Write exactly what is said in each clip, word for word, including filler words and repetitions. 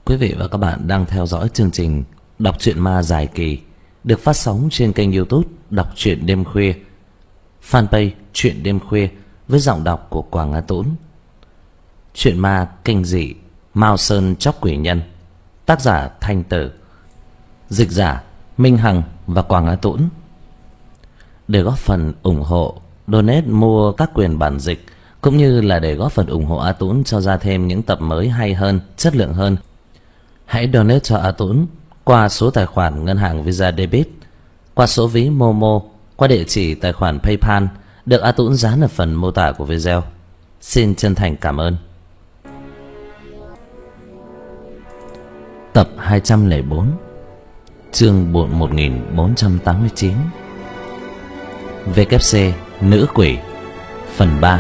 Quý vị và các bạn đang theo dõi chương trình Đọc truyện ma dài kỳ được phát sóng trên kênh YouTube Đọc truyện đêm khuya, fanpage Truyện đêm khuya với giọng đọc của Quảng Á Tũng. Truyện ma kinh dị Mao Sơn Chóc Quỷ Nhân, tác giả Thanh Tử, dịch giả Minh Hằng và Quảng Á Tũng. Để góp phần ủng hộ, donate mua các quyền bản dịch cũng như là để góp phần ủng hộ A Tũng cho ra thêm những tập mới hay hơn, chất lượng hơn, hãy donate cho A Tũng qua số tài khoản ngân hàng Visa Debit, qua số ví Momo, qua địa chỉ tài khoản PayPal được A Tũng dán ở phần mô tả của video. Xin chân thành cảm ơn. Tập hai trăm lẻ bốn, chương một nghìn bốn trăm tám mươi chín, vê kép xê Nữ Quỷ, phần ba.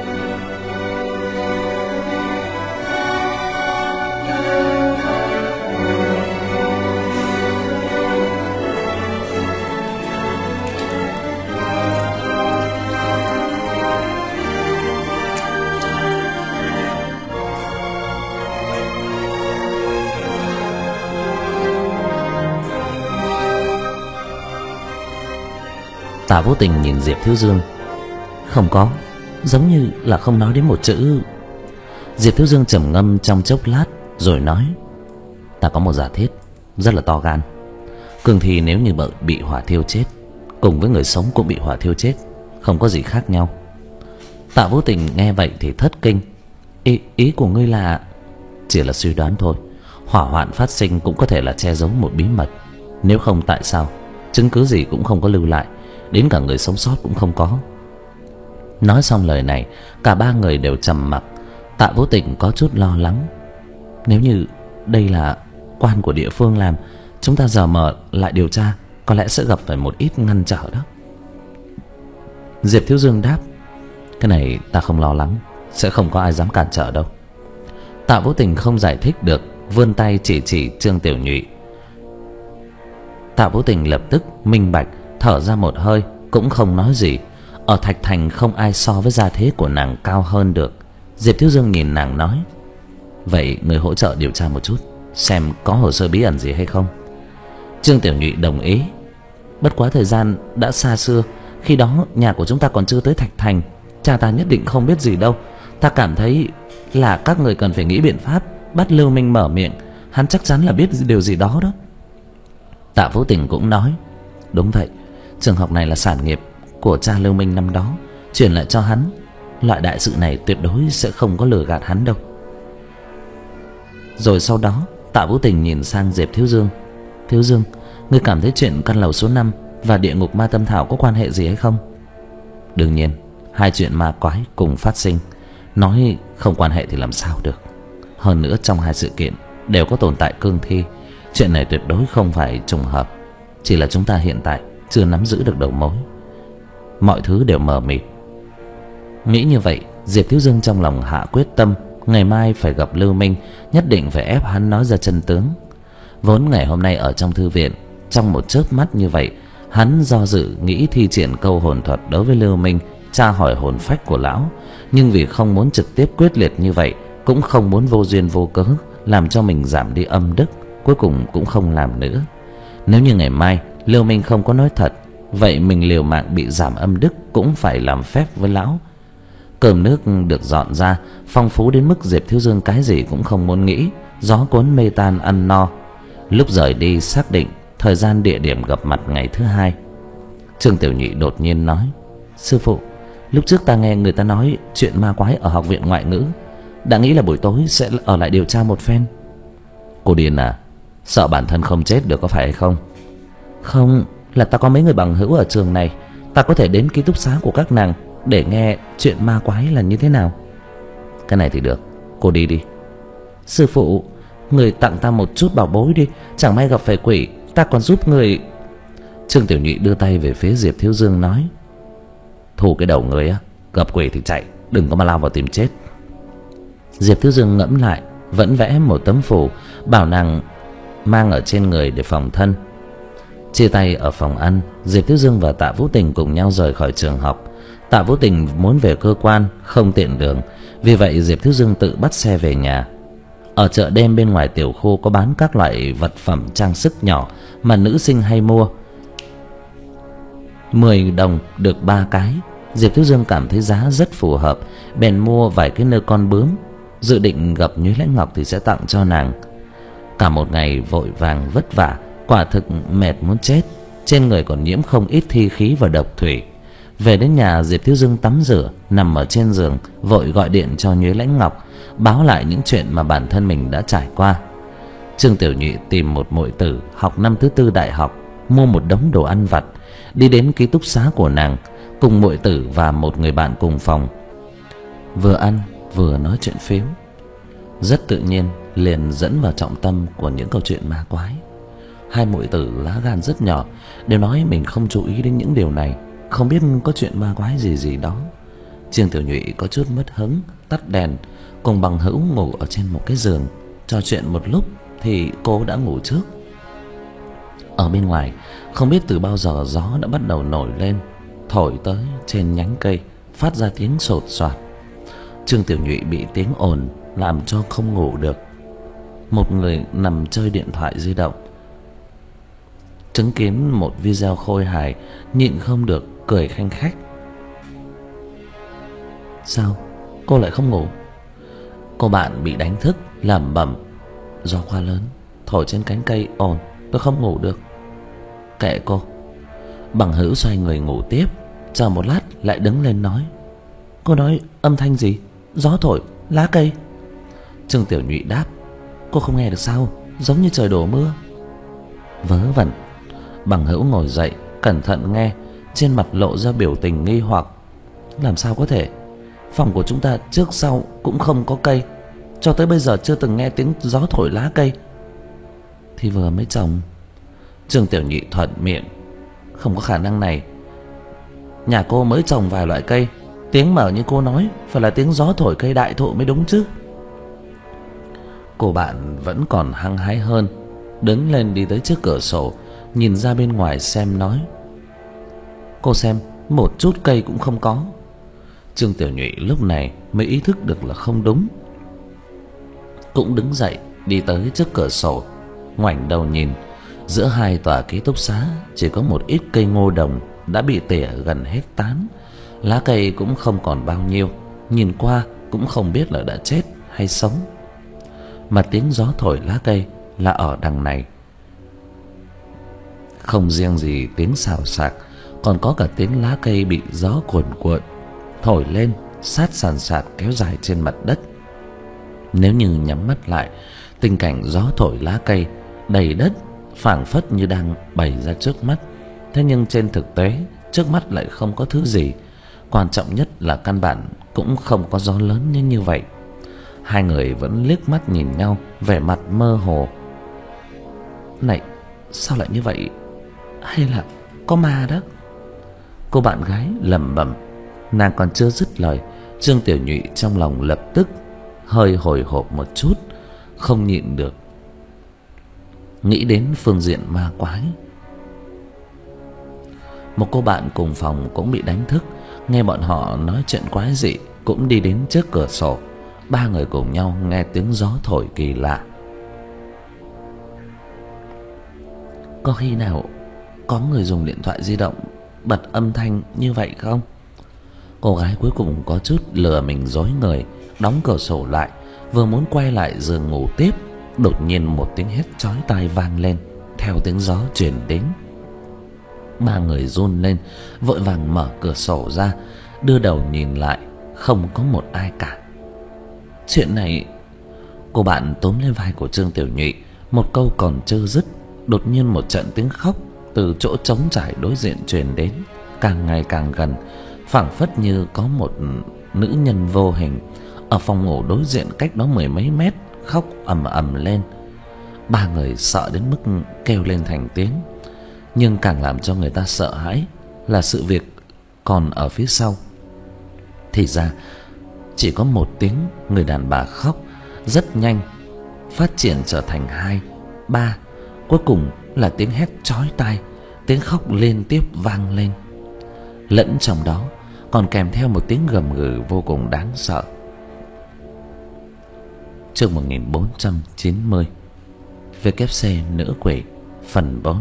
Tạ Vô Tình nhìn Diệp Thiếu Dương. Không có, giống như là không nói đến một chữ. Diệp Thiếu Dương trầm ngâm trong chốc lát rồi nói: Ta có một giả thiết rất là to gan. Cường thì nếu như bị hỏa thiêu chết, cùng với người sống cũng bị hỏa thiêu chết, không có gì khác nhau. Tạ Vô Tình nghe vậy thì thất kinh. Ý, ý của ngươi là? Chỉ là suy đoán thôi. Hỏa hoạn phát sinh cũng có thể là che giấu một bí mật. Nếu không tại sao chứng cứ gì cũng không có lưu lại, đến cả người sống sót cũng không có. Nói xong lời này, cả ba người đều trầm mặc. Tạ Vô Tình có chút lo lắng. Nếu như đây là quan của địa phương làm, chúng ta giờ mở lại điều tra có lẽ sẽ gặp phải một ít ngăn trở đó. Diệp Thiếu Dương đáp: Cái này ta không lo lắng, sẽ không có ai dám cản trở đâu. Tạ Vô Tình không giải thích được, vươn tay chỉ chỉ Trương Tiểu Nhụy. Tạ Vô Tình lập tức minh bạch, thở ra một hơi, cũng không nói gì. Ở Thạch Thành không ai so với gia thế của nàng cao hơn được. Diệp Thiếu Dương nhìn nàng nói: Vậy người hỗ trợ điều tra một chút, xem có hồ sơ bí ẩn gì hay không. Trương Tiểu Nhụy đồng ý. Bất quá thời gian đã xa xưa, khi đó nhà của chúng ta còn chưa tới Thạch Thành, cha ta nhất định không biết gì đâu. Ta cảm thấy là các người cần phải nghĩ biện pháp bắt Lưu Minh mở miệng, hắn chắc chắn là biết điều gì đó đó. Tạ Vô Tình cũng nói: Đúng vậy, trường học này là sản nghiệp của cha Lưu Minh năm đó, chuyển lại cho hắn. Loại đại sự này tuyệt đối sẽ không có lừa gạt hắn đâu. Rồi sau đó Tạ Vô Tình nhìn sang Diệp Thiếu Dương: Thiếu Dương, ngươi cảm thấy chuyện căn lầu số năm và địa ngục ma tâm thảo có quan hệ gì hay không? Đương nhiên, hai chuyện ma quái cùng phát sinh, nói không quan hệ thì làm sao được. Hơn nữa trong hai sự kiện đều có tồn tại cương thi, chuyện này tuyệt đối không phải trùng hợp. Chỉ là chúng ta hiện tại chưa nắm giữ được đầu mối, mọi thứ đều mờ mịt. Nghĩ như vậy, Diệp Thiếu Dương trong lòng hạ quyết tâm, ngày mai phải gặp Lưu Minh, nhất định phải ép hắn nói ra chân tướng. Vốn ngày hôm nay ở trong thư viện, trong một chớp mắt như vậy, hắn do dự nghĩ thi triển câu hồn thuật đối với Lưu Minh, tra hỏi hồn phách của lão. Nhưng vì không muốn trực tiếp quyết liệt như vậy, cũng không muốn vô duyên vô cớ làm cho mình giảm đi âm đức, cuối cùng cũng không làm nữa. Nếu như ngày mai Lưu Minh không có nói thật, vậy mình liều mạng bị giảm âm đức cũng phải làm phép với lão. Cơm nước được dọn ra, phong phú đến mức Diệp Thiếu Dương cái gì cũng không muốn nghĩ, gió cuốn mây tan ăn no. Lúc rời đi xác định thời gian địa điểm gặp mặt ngày thứ hai. Trương Tiểu Nhụy đột nhiên nói: Sư phụ, lúc trước ta nghe người ta nói chuyện ma quái ở học viện ngoại ngữ, đã nghĩ là buổi tối sẽ ở lại điều tra một phen. Cô điên à? Sợ bản thân không chết được có phải hay không? Không, là ta có mấy người bằng hữu ở trường này, ta có thể đến ký túc xá của các nàng để nghe chuyện ma quái là như thế nào. Cái này thì được, cô đi đi. Sư phụ, người tặng ta một chút bảo bối đi, chẳng may gặp phải quỷ, ta còn giúp người. Trương Tiểu Nhụy đưa tay về phía Diệp Thiếu Dương nói: Thu cái đầu người á, gặp quỷ thì chạy, đừng có mà lao vào tìm chết. Diệp Thiếu Dương ngẫm lại, vẫn vẽ một tấm phù bảo nàng mang ở trên người để phòng thân. Chia tay ở phòng ăn, Diệp Thiếu Dương và Tạ Vũ Tình cùng nhau rời khỏi trường học. Tạ Vũ Tình muốn về cơ quan, không tiện đường, vì vậy Diệp Thiếu Dương tự bắt xe về nhà. Ở chợ đêm bên ngoài tiểu khu có bán các loại vật phẩm trang sức nhỏ mà nữ sinh hay mua. Mười đồng được ba cái. Diệp Thiếu Dương cảm thấy giá rất phù hợp, bèn mua vài cái nơ con bướm, dự định gặp Nhuế Lãnh Ngọc thì sẽ tặng cho nàng. Cả một ngày vội vàng vất vả, quả thực mệt muốn chết, trên người còn nhiễm không ít thi khí và độc thủy. Về đến nhà, Diệp Thiếu Dương tắm rửa, nằm ở trên giường vội gọi điện cho Nhuế Lãnh Ngọc, báo lại những chuyện mà bản thân mình đã trải qua. Trương Tiểu Nhụy tìm một muội tử học năm thứ tư đại học, mua một đống đồ ăn vặt, đi đến ký túc xá của nàng cùng muội tử và một người bạn cùng phòng. Vừa ăn vừa nói chuyện phiếm, rất tự nhiên liền dẫn vào trọng tâm của những câu chuyện ma quái. Hai muội tử lá gan rất nhỏ, đều nói mình không chú ý đến những điều này, không biết có chuyện ma quái gì gì đó. Trương Tiểu Nhụy có chút mất hứng, tắt đèn, cùng bằng hữu ngủ ở trên một cái giường. Trò chuyện một lúc thì cô đã ngủ trước. Ở bên ngoài không biết từ bao giờ gió đã bắt đầu nổi lên, thổi tới trên nhánh cây, phát ra tiếng sột soạt. Trương Tiểu Nhụy bị tiếng ồn làm cho không ngủ được. Một người nằm chơi điện thoại di động, chứng kiến một video khôi hài, nhịn không được cười khanh khách. Sao cô lại không ngủ? Cô bạn bị đánh thức lẩm bẩm, gió quá lớn, thổi trên cánh cây ồn, tôi không ngủ được. Kệ cô. Bằng hữu xoay người ngủ tiếp, chờ một lát lại đứng lên nói, cô nói âm thanh gì? Gió thổi, lá cây. Trương Tiểu Nhụy đáp, cô không nghe được sao? Giống như trời đổ mưa. Vớ vẩn. Bằng hữu ngồi dậy, cẩn thận nghe, trên mặt lộ ra biểu tình nghi hoặc. Làm sao có thể? Phòng của chúng ta trước sau cũng không có cây, cho tới bây giờ chưa từng nghe tiếng gió thổi lá cây. Thì vừa mới trồng. Trương Tiểu Nhụy thuận miệng, không có khả năng này. Nhà cô mới trồng vài loại cây, tiếng mở như cô nói phải là tiếng gió thổi cây đại thụ mới đúng chứ. Cô bạn vẫn còn hăng hái hơn, đứng lên đi tới trước cửa sổ, nhìn ra bên ngoài xem, nói, cô xem, một chút cây cũng không có. Trương Tiểu Nhụy lúc này mới ý thức được là không đúng, cũng đứng dậy đi tới trước cửa sổ, ngoảnh đầu nhìn. Giữa hai tòa ký túc xá chỉ có một ít cây ngô đồng đã bị tỉa gần hết tán, lá cây cũng không còn bao nhiêu, nhìn qua cũng không biết là đã chết hay sống. Mà tiếng gió thổi lá cây là ở đằng này. Không riêng gì tiếng xào xạc, còn có cả tiếng lá cây bị gió cuồn cuộn thổi lên, sát sàn sạt kéo dài trên mặt đất. Nếu như nhắm mắt lại, tình cảnh gió thổi lá cây đầy đất phảng phất như đang bày ra trước mắt. Thế nhưng trên thực tế, trước mắt lại không có thứ gì. Quan trọng nhất là căn bản cũng không có gió lớn như như vậy. Hai người vẫn liếc mắt nhìn nhau, vẻ mặt mơ hồ. Này, sao lại như vậy? Hay là có ma đó? Cô bạn gái lẩm bẩm. Nàng còn chưa dứt lời, Trương Tiểu Nhụy trong lòng lập tức hơi hồi hộp một chút, không nhịn được nghĩ đến phương diện ma quái. Một cô bạn cùng phòng cũng bị đánh thức, nghe bọn họ nói chuyện quái dị, cũng đi đến trước cửa sổ. Ba người cùng nhau nghe tiếng gió thổi kỳ lạ. Có khi nào có người dùng điện thoại di động bật âm thanh như vậy không? Cô gái cuối cùng có chút lừa mình dối người, đóng cửa sổ lại, vừa muốn quay lại giường ngủ tiếp, đột nhiên một tiếng hét chói tai vang lên theo tiếng gió truyền đến. Ba người run lên, vội vàng mở cửa sổ ra, đưa đầu nhìn lại, không có một ai cả. Chuyện này... Cô bạn túm lên vai của Trương Tiểu Nhụy, một câu còn chưa dứt, đột nhiên một trận tiếng khóc từ chỗ trống trải đối diện truyền đến, càng ngày càng gần, phảng phất như có một nữ nhân vô hình ở phòng ngủ đối diện cách đó mười mấy mét khóc ầm ầm lên. Ba người sợ đến mức kêu lên thành tiếng. Nhưng càng làm cho người ta sợ hãi là sự việc còn ở phía sau. Thì ra chỉ có một tiếng người đàn bà khóc, rất nhanh phát triển trở thành hai, ba, cuối cùng là tiếng hét chói tai, tiếng khóc liên tiếp vang lên. Lẫn trong đó còn kèm theo một tiếng gầm gừ vô cùng đáng sợ. Chương một nghìn bốn trăm chín mươi. vê kép xê Nữ Quỷ phần bốn.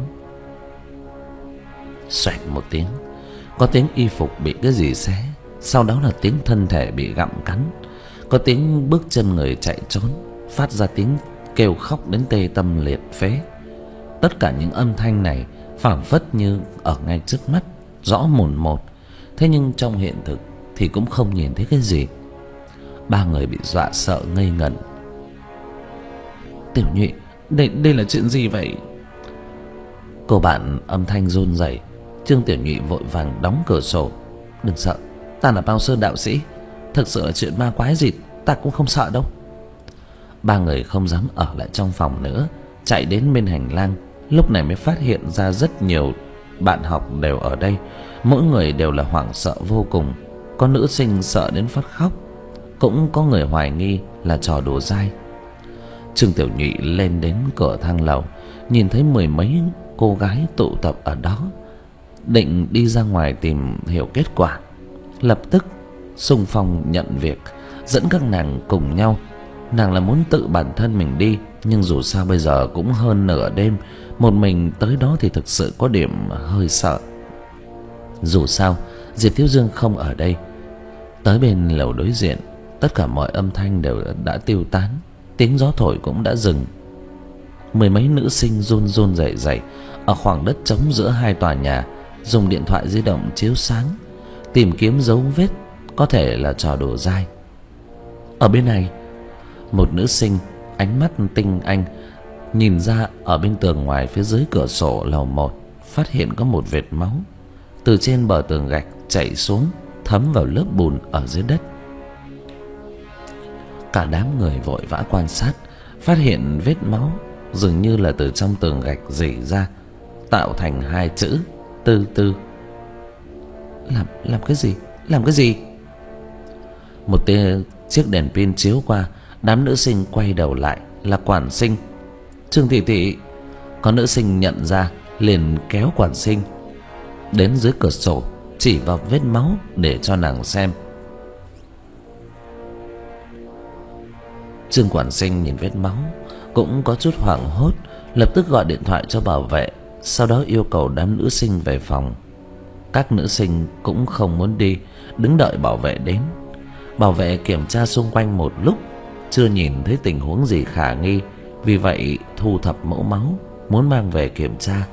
Xoẹt một tiếng, có tiếng y phục bị cái gì xé, sau đó là tiếng thân thể bị gặm cắn, có tiếng bước chân người chạy trốn, phát ra tiếng kêu khóc đến tê tâm liệt phế. Tất cả những âm thanh này phảng phất như ở ngay trước mắt, rõ mồn một. Thế nhưng trong hiện thực thì cũng không nhìn thấy cái gì. Ba người bị dọa sợ ngây ngẩn. Tiểu Nhụy, đây đây là chuyện gì vậy? Cô bạn âm thanh run rẩy. Trương Tiểu Nhụy vội vàng đóng cửa sổ. Đừng sợ, ta là Bao Sơn đạo sĩ, thực sự là chuyện ma quái gì ta cũng không sợ đâu. Ba người không dám ở lại trong phòng nữa, chạy đến bên hành lang. Lúc này mới phát hiện ra rất nhiều bạn học đều ở đây. Mỗi người đều là hoảng sợ vô cùng. Có nữ sinh sợ đến phát khóc, cũng có người hoài nghi là trò đùa dai. Trương Tiểu Nhụy lên đến cửa thang lầu, nhìn thấy mười mấy cô gái tụ tập ở đó, định đi ra ngoài tìm hiểu kết quả. Lập tức xung phong nhận việc, dẫn các nàng cùng nhau. Nàng là muốn tự bản thân mình đi, nhưng dù sao bây giờ cũng hơn nửa đêm, một mình tới đó thì thực sự có điểm hơi sợ. Dù sao Diệp Thiếu Dương không ở đây. Tới bên lầu đối diện, tất cả mọi âm thanh đều đã tiêu tán, tiếng gió thổi cũng đã dừng. Mười mấy nữ sinh run run rẩy rẩy ở khoảng đất trống giữa hai tòa nhà, dùng điện thoại di động chiếu sáng, tìm kiếm dấu vết có thể là trò đùa dai. Ở bên này, một nữ sinh ánh mắt tinh anh nhìn ra ở bên tường ngoài phía dưới cửa sổ lầu một, phát hiện có một vệt máu từ trên bờ tường gạch chảy xuống, thấm vào lớp bùn ở dưới đất. Cả đám người vội vã quan sát, phát hiện vết máu dường như là từ trong tường gạch rỉ ra, tạo thành hai chữ Tư Tư. Làm làm cái gì? Làm cái gì? Một tia chiếc đèn pin chiếu qua, đám nữ sinh quay đầu lại, là quản sinh. Trương tỷ tỷ. Có nữ sinh nhận ra, liền kéo quản sinh đến dưới cửa sổ, chỉ vào vết máu để cho nàng xem. Trương quản sinh nhìn vết máu cũng có chút hoảng hốt, lập tức gọi điện thoại cho bảo vệ, sau đó yêu cầu đám nữ sinh về phòng. Các nữ sinh cũng không muốn đi, đứng đợi bảo vệ đến. Bảo vệ kiểm tra xung quanh một lúc, chưa nhìn thấy tình huống gì khả nghi, vì vậy thu thập mẫu máu, muốn mang về kiểm tra.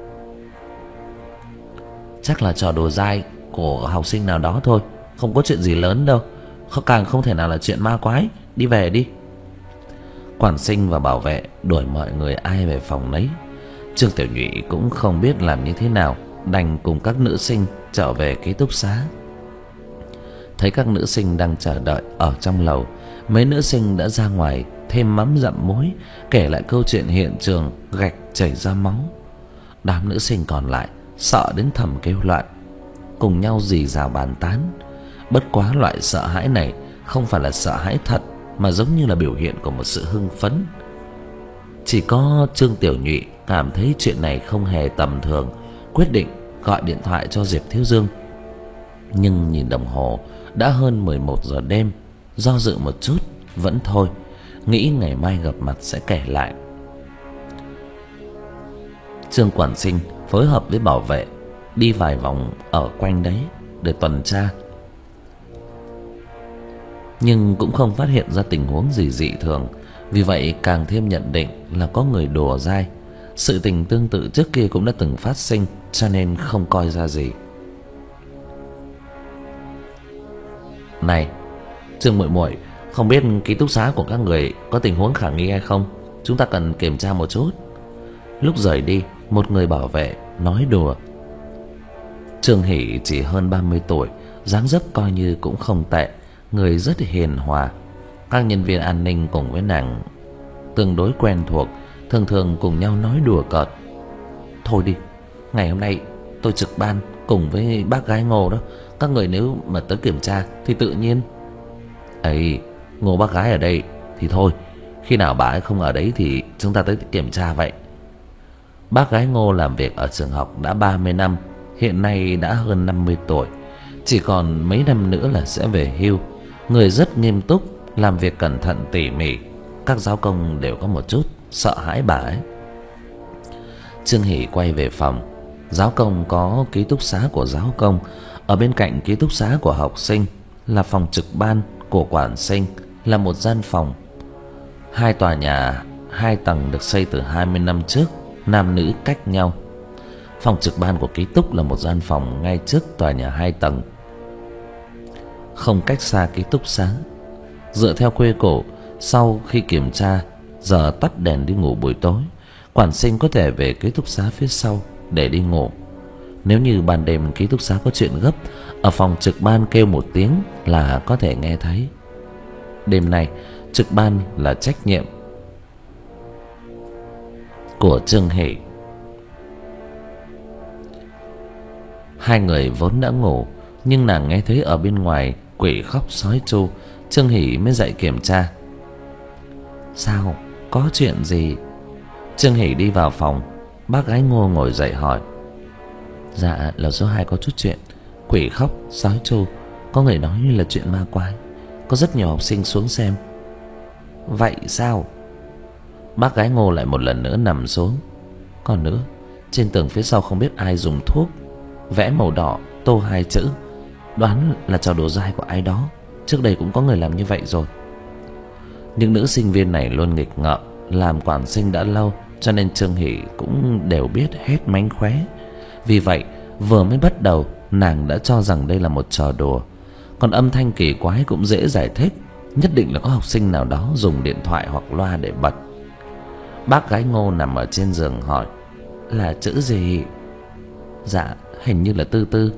Chắc là trò đùa dai của học sinh nào đó thôi, không có chuyện gì lớn đâu, càng không thể nào là chuyện ma quái. Đi về đi. Quản sinh và bảo vệ đuổi mọi người ai về phòng nấy. Trương Tiểu Nhụy cũng không biết làm như thế nào, đành cùng các nữ sinh trở về ký túc xá. Thấy các nữ sinh đang chờ đợi ở trong lầu, mấy nữ sinh đã ra ngoài thêm mắm dặm muối, kể lại câu chuyện hiện trường gạch chảy ra máu. Đám nữ sinh còn lại sợ đến thầm kêu loạn, cùng nhau rì rào bàn tán. Bất quá loại sợ hãi này không phải là sợ hãi thật, mà giống như là biểu hiện của một sự hưng phấn. Chỉ có Trương Tiểu Nhụy cảm thấy chuyện này không hề tầm thường, quyết định gọi điện thoại cho Diệp Thiếu Dương. Nhưng nhìn đồng hồ đã hơn mười một giờ đêm, do dự một chút vẫn thôi, nghĩ ngày mai gặp mặt sẽ kể lại. Trương quản sinh phối hợp với bảo vệ đi vài vòng ở quanh đấy để tuần tra, nhưng cũng không phát hiện ra tình huống gì dị thường. Vì vậy càng thêm nhận định là có người đùa dai. Sự tình tương tự trước kia cũng đã từng phát sinh, cho nên không coi ra gì. Này Trương muội muội, không biết ký túc xá của các người có tình huống khả nghi hay không? Chúng ta cần kiểm tra một chút. Lúc rời đi, một người bảo vệ nói đùa. Trương Hỷ chỉ hơn ba mươi tuổi, dáng dấp coi như cũng không tệ, người rất hiền hòa. Các nhân viên an ninh cùng với nàng tương đối quen thuộc, thường thường cùng nhau nói đùa cợt. Thôi đi, ngày hôm nay tôi trực ban cùng với bác gái Ngô đó, các người nếu mà tới kiểm tra thì tự nhiên. Ấy, Ngô bác gái ở đây thì thôi, khi nào bà ấy không ở đấy thì chúng ta tới kiểm tra vậy. Bác gái Ngô làm việc ở trường học đã ba mươi năm, hiện nay đã hơn năm mươi tuổi, chỉ còn mấy năm nữa là sẽ về hưu. Người rất nghiêm túc, làm việc cẩn thận tỉ mỉ, các giáo công đều có một chút sợ hãi bà ấy. Trương Hỷ quay về phòng. Giáo công có ký túc xá của giáo công, ở bên cạnh ký túc xá của học sinh là phòng trực ban của quản sinh, là một gian phòng. Hai tòa nhà hai tầng được xây từ hai mươi năm trước, nam nữ cách nhau. Phòng trực ban của ký túc là một gian phòng ngay trước tòa nhà hai tầng, không cách xa ký túc xá. Dựa theo quy củ, sau khi kiểm tra giờ tắt đèn đi ngủ buổi tối, quản sinh có thể về ký túc xá phía sau để đi ngủ. Nếu như ban đêm ký túc xá có chuyện gấp, ở phòng trực ban kêu một tiếng là có thể nghe thấy. Đêm nay trực ban là trách nhiệm của Trương Hỷ. Hai người vốn đã ngủ, nhưng nàng nghe thấy ở bên ngoài quỷ khóc sói tru. Trương Hỷ mới dậy kiểm tra. Sao? Có chuyện gì? Trương Hỷ đi vào phòng. Bác gái Ngô ngồi dậy hỏi. Dạ, lầu số hai có chút chuyện. Quỷ khóc sói tru, có người nói như là chuyện ma quái. Có rất nhiều học sinh xuống xem. Vậy sao? Bác gái Ngô lại một lần nữa nằm xuống. Còn nữa, trên tường phía sau không biết ai dùng thuốc vẽ màu đỏ tô hai chữ, đoán là trò đùa dai của ai đó. Trước đây cũng có người làm như vậy rồi. Những nữ sinh viên này luôn nghịch ngợm, làm quản sinh đã lâu, cho nên Trương Hỷ cũng đều biết hết mánh khóe. Vì vậy vừa mới bắt đầu nàng đã cho rằng đây là một trò đùa. Còn âm thanh kỳ quái cũng dễ giải thích, nhất định là có học sinh nào đó dùng điện thoại hoặc loa để bật. Bác gái Ngô nằm ở trên giường hỏi. Là chữ gì? Dạ, hình như là Tư Tư.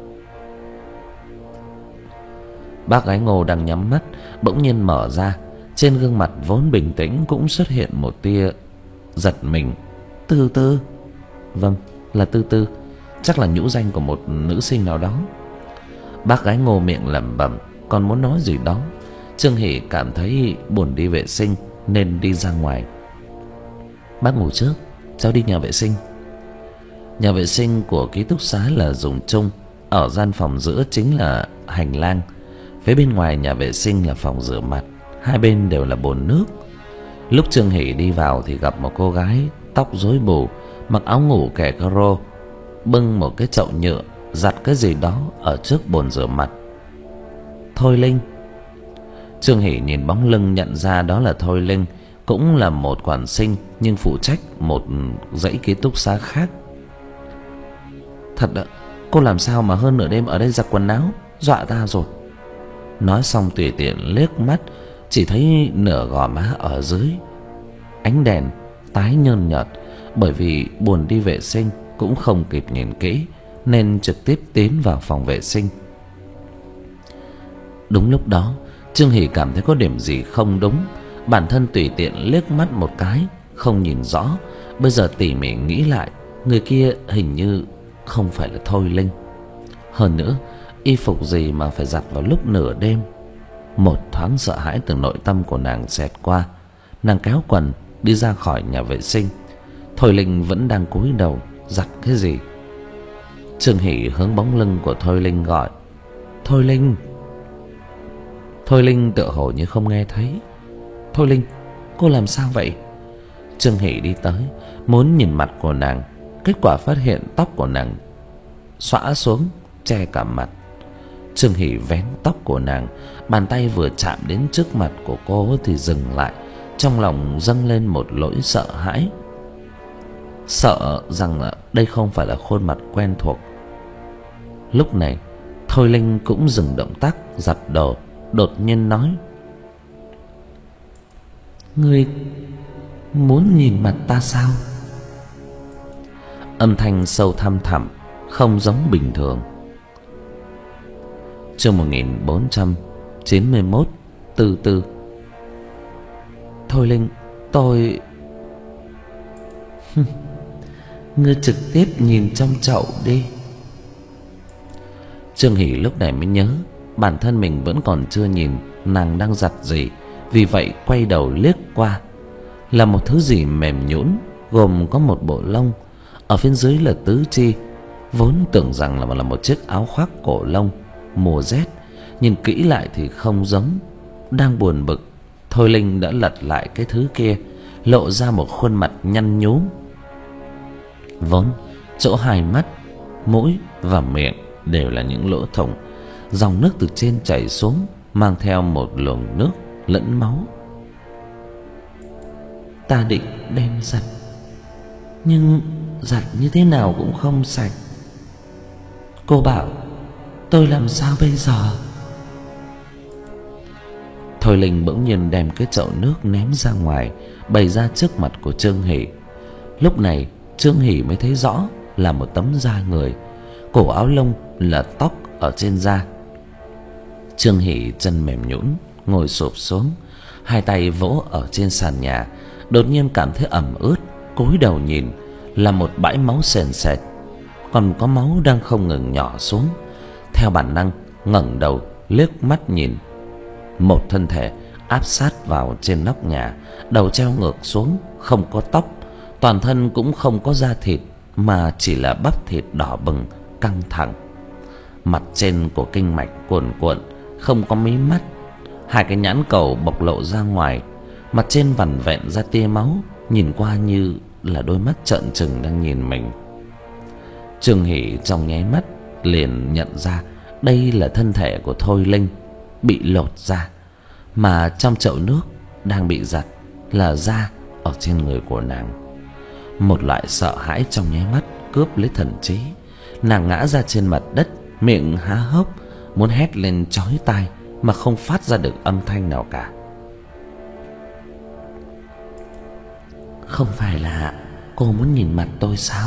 Bác gái Ngô đang nhắm mắt, bỗng nhiên mở ra. Trên gương mặt vốn bình tĩnh cũng xuất hiện một tia giật mình. Tư Tư? Vâng, là Tư Tư. Chắc là nhũ danh của một nữ sinh nào đó. Bác gái Ngô miệng lẩm bẩm, còn muốn nói gì đó. Trương Hỷ cảm thấy buồn đi vệ sinh nên đi ra ngoài. Bác ngủ trước, cháu đi nhà vệ sinh. Nhà vệ sinh của ký túc xá là dùng chung. Ở gian phòng giữa chính là hành lang. Phía bên ngoài nhà vệ sinh là phòng rửa mặt. Hai bên đều là bồn nước. Lúc Trương Hỷ đi vào thì gặp một cô gái tóc rối bù, mặc áo ngủ kẻ caro, bưng một cái chậu nhựa giặt cái gì đó ở trước bồn rửa mặt. Thôi Linh. Trương Hỷ nhìn bóng lưng nhận ra đó là Thôi Linh, cũng là một quản sinh nhưng phụ trách một dãy ký túc xá khác. Thật ạ, cô làm sao mà hơn nửa đêm ở đây giặt quần áo, dọa ta rồi. Nói xong tùy tiện liếc mắt, chỉ thấy nửa gò má ở dưới ánh đèn tái nhợt nhợt, bởi vì buồn đi vệ sinh cũng không kịp nhìn kỹ nên trực tiếp tiến vào phòng vệ sinh. Đúng lúc đó Trương Hỷ cảm thấy có điểm gì không đúng. Bản thân tùy tiện liếc mắt một cái không nhìn rõ, bây giờ tỉ mỉ nghĩ lại, người kia hình như không phải là Thôi Linh. Hơn nữa, y phục gì mà phải giặt vào lúc nửa đêm. Một thoáng sợ hãi từ nội tâm của nàng xẹt qua. Nàng kéo quần đi ra khỏi nhà vệ sinh. Thôi Linh vẫn đang cúi đầu giặt cái gì. Trương Hỷ hướng bóng lưng của Thôi Linh gọi. Thôi Linh. Thôi Linh tựa hồ như không nghe thấy. Thôi Linh, cô làm sao vậy? Trương Hỷ đi tới muốn nhìn mặt của nàng, kết quả phát hiện tóc của nàng xõa xuống che cả mặt. Trương Hỷ vén tóc của nàng, bàn tay vừa chạm đến trước mặt của cô thì dừng lại. Trong lòng dâng lên một nỗi sợ hãi, sợ rằng đây không phải là khuôn mặt quen thuộc. Lúc này Thôi Linh cũng dừng động tác giặt đồ, đột nhiên nói. Ngươi muốn nhìn mặt ta sao? Âm thanh sâu thăm thẳm, không giống bình thường. Chương một nghìn bốn trăm chín mươi mốt. Từ từ. Thôi Linh, tôi... Ngươi trực tiếp nhìn trong chậu đi. Trương Hỷ lúc này mới nhớ bản thân mình vẫn còn chưa nhìn nàng đang giặt gì, vì vậy quay đầu liếc qua. Là một thứ gì mềm nhũn, gồm có một bộ lông, ở phía dưới là tứ chi. Vốn tưởng rằng là là một chiếc áo khoác cổ lông mùa rét, nhìn kỹ lại thì không giống. Đang buồn bực Thôi Linh đã lật lại cái thứ kia, lộ ra một khuôn mặt nhăn nhúm. Vốn chỗ hai mắt, mũi và miệng đều là những lỗ thủng, dòng nước từ trên chảy xuống, mang theo một luồng nước lẫn máu. Ta định đem giặt, nhưng giặt như thế nào cũng không sạch. Cô bảo tôi làm sao bây giờ? Thôi Linh bỗng nhiên đem cái chậu nước ném ra ngoài, bày ra trước mặt của Trương Hỷ. Lúc này Trương Hỷ mới thấy rõ là một tấm da người, cổ áo lông là tóc ở trên da. Trương Hỷ chân mềm nhũn ngồi xổm xuống, hai tay vỗ ở trên sàn nhà, đột nhiên cảm thấy ẩm ướt, cúi đầu nhìn là một bãi máu sền sệt, còn có máu đang không ngừng nhỏ xuống. Theo bản năng ngẩng đầu liếc mắt nhìn, một thân thể áp sát vào trên nóc nhà, đầu treo ngược xuống, không có tóc, toàn thân cũng không có da thịt, mà chỉ là bắp thịt đỏ bừng căng thẳng. Mặt trên của kinh mạch cuồn cuộn, không có mí mắt, hai cái nhãn cầu bộc lộ ra ngoài, mặt trên vằn vẹn ra tia máu, nhìn qua như là đôi mắt trợn trừng đang nhìn mình. Trương Hỷ trong nháy mắt liền nhận ra đây là thân thể của Thôi Linh bị lột ra, mà trong chậu nước đang bị giặt là da ở trên người của nàng. Một loại sợ hãi trong nháy mắt cướp lấy thần trí, nàng ngã ra trên mặt đất, miệng há hốc, muốn hét lên chói tai mà không phát ra được âm thanh nào cả. Không phải là cô muốn nhìn mặt tôi sao?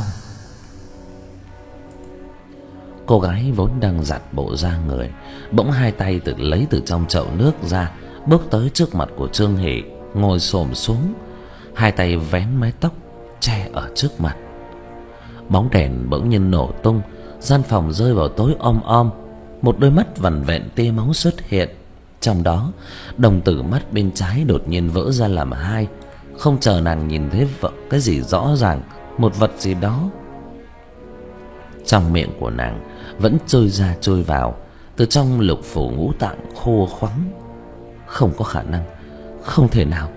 Cô gái vốn đang giặt bộ da người, bỗng hai tay tự lấy từ trong chậu nước ra, bước tới trước mặt của Trương Hỷ, ngồi xổm xuống, hai tay vén mái tóc che ở trước mặt. Bóng đèn bỗng nhiên nổ tung, gian phòng rơi vào tối om om. Một đôi mắt vằn vẹn tia máu xuất hiện, trong đó đồng tử mắt bên trái đột nhiên vỡ ra làm hai. Không chờ nàng nhìn thấy vợ cái gì rõ ràng, một vật gì đó trong miệng của nàng vẫn trôi ra trôi vào, từ trong lục phủ ngũ tạng khô khoắng. Không có khả năng, không thể nào.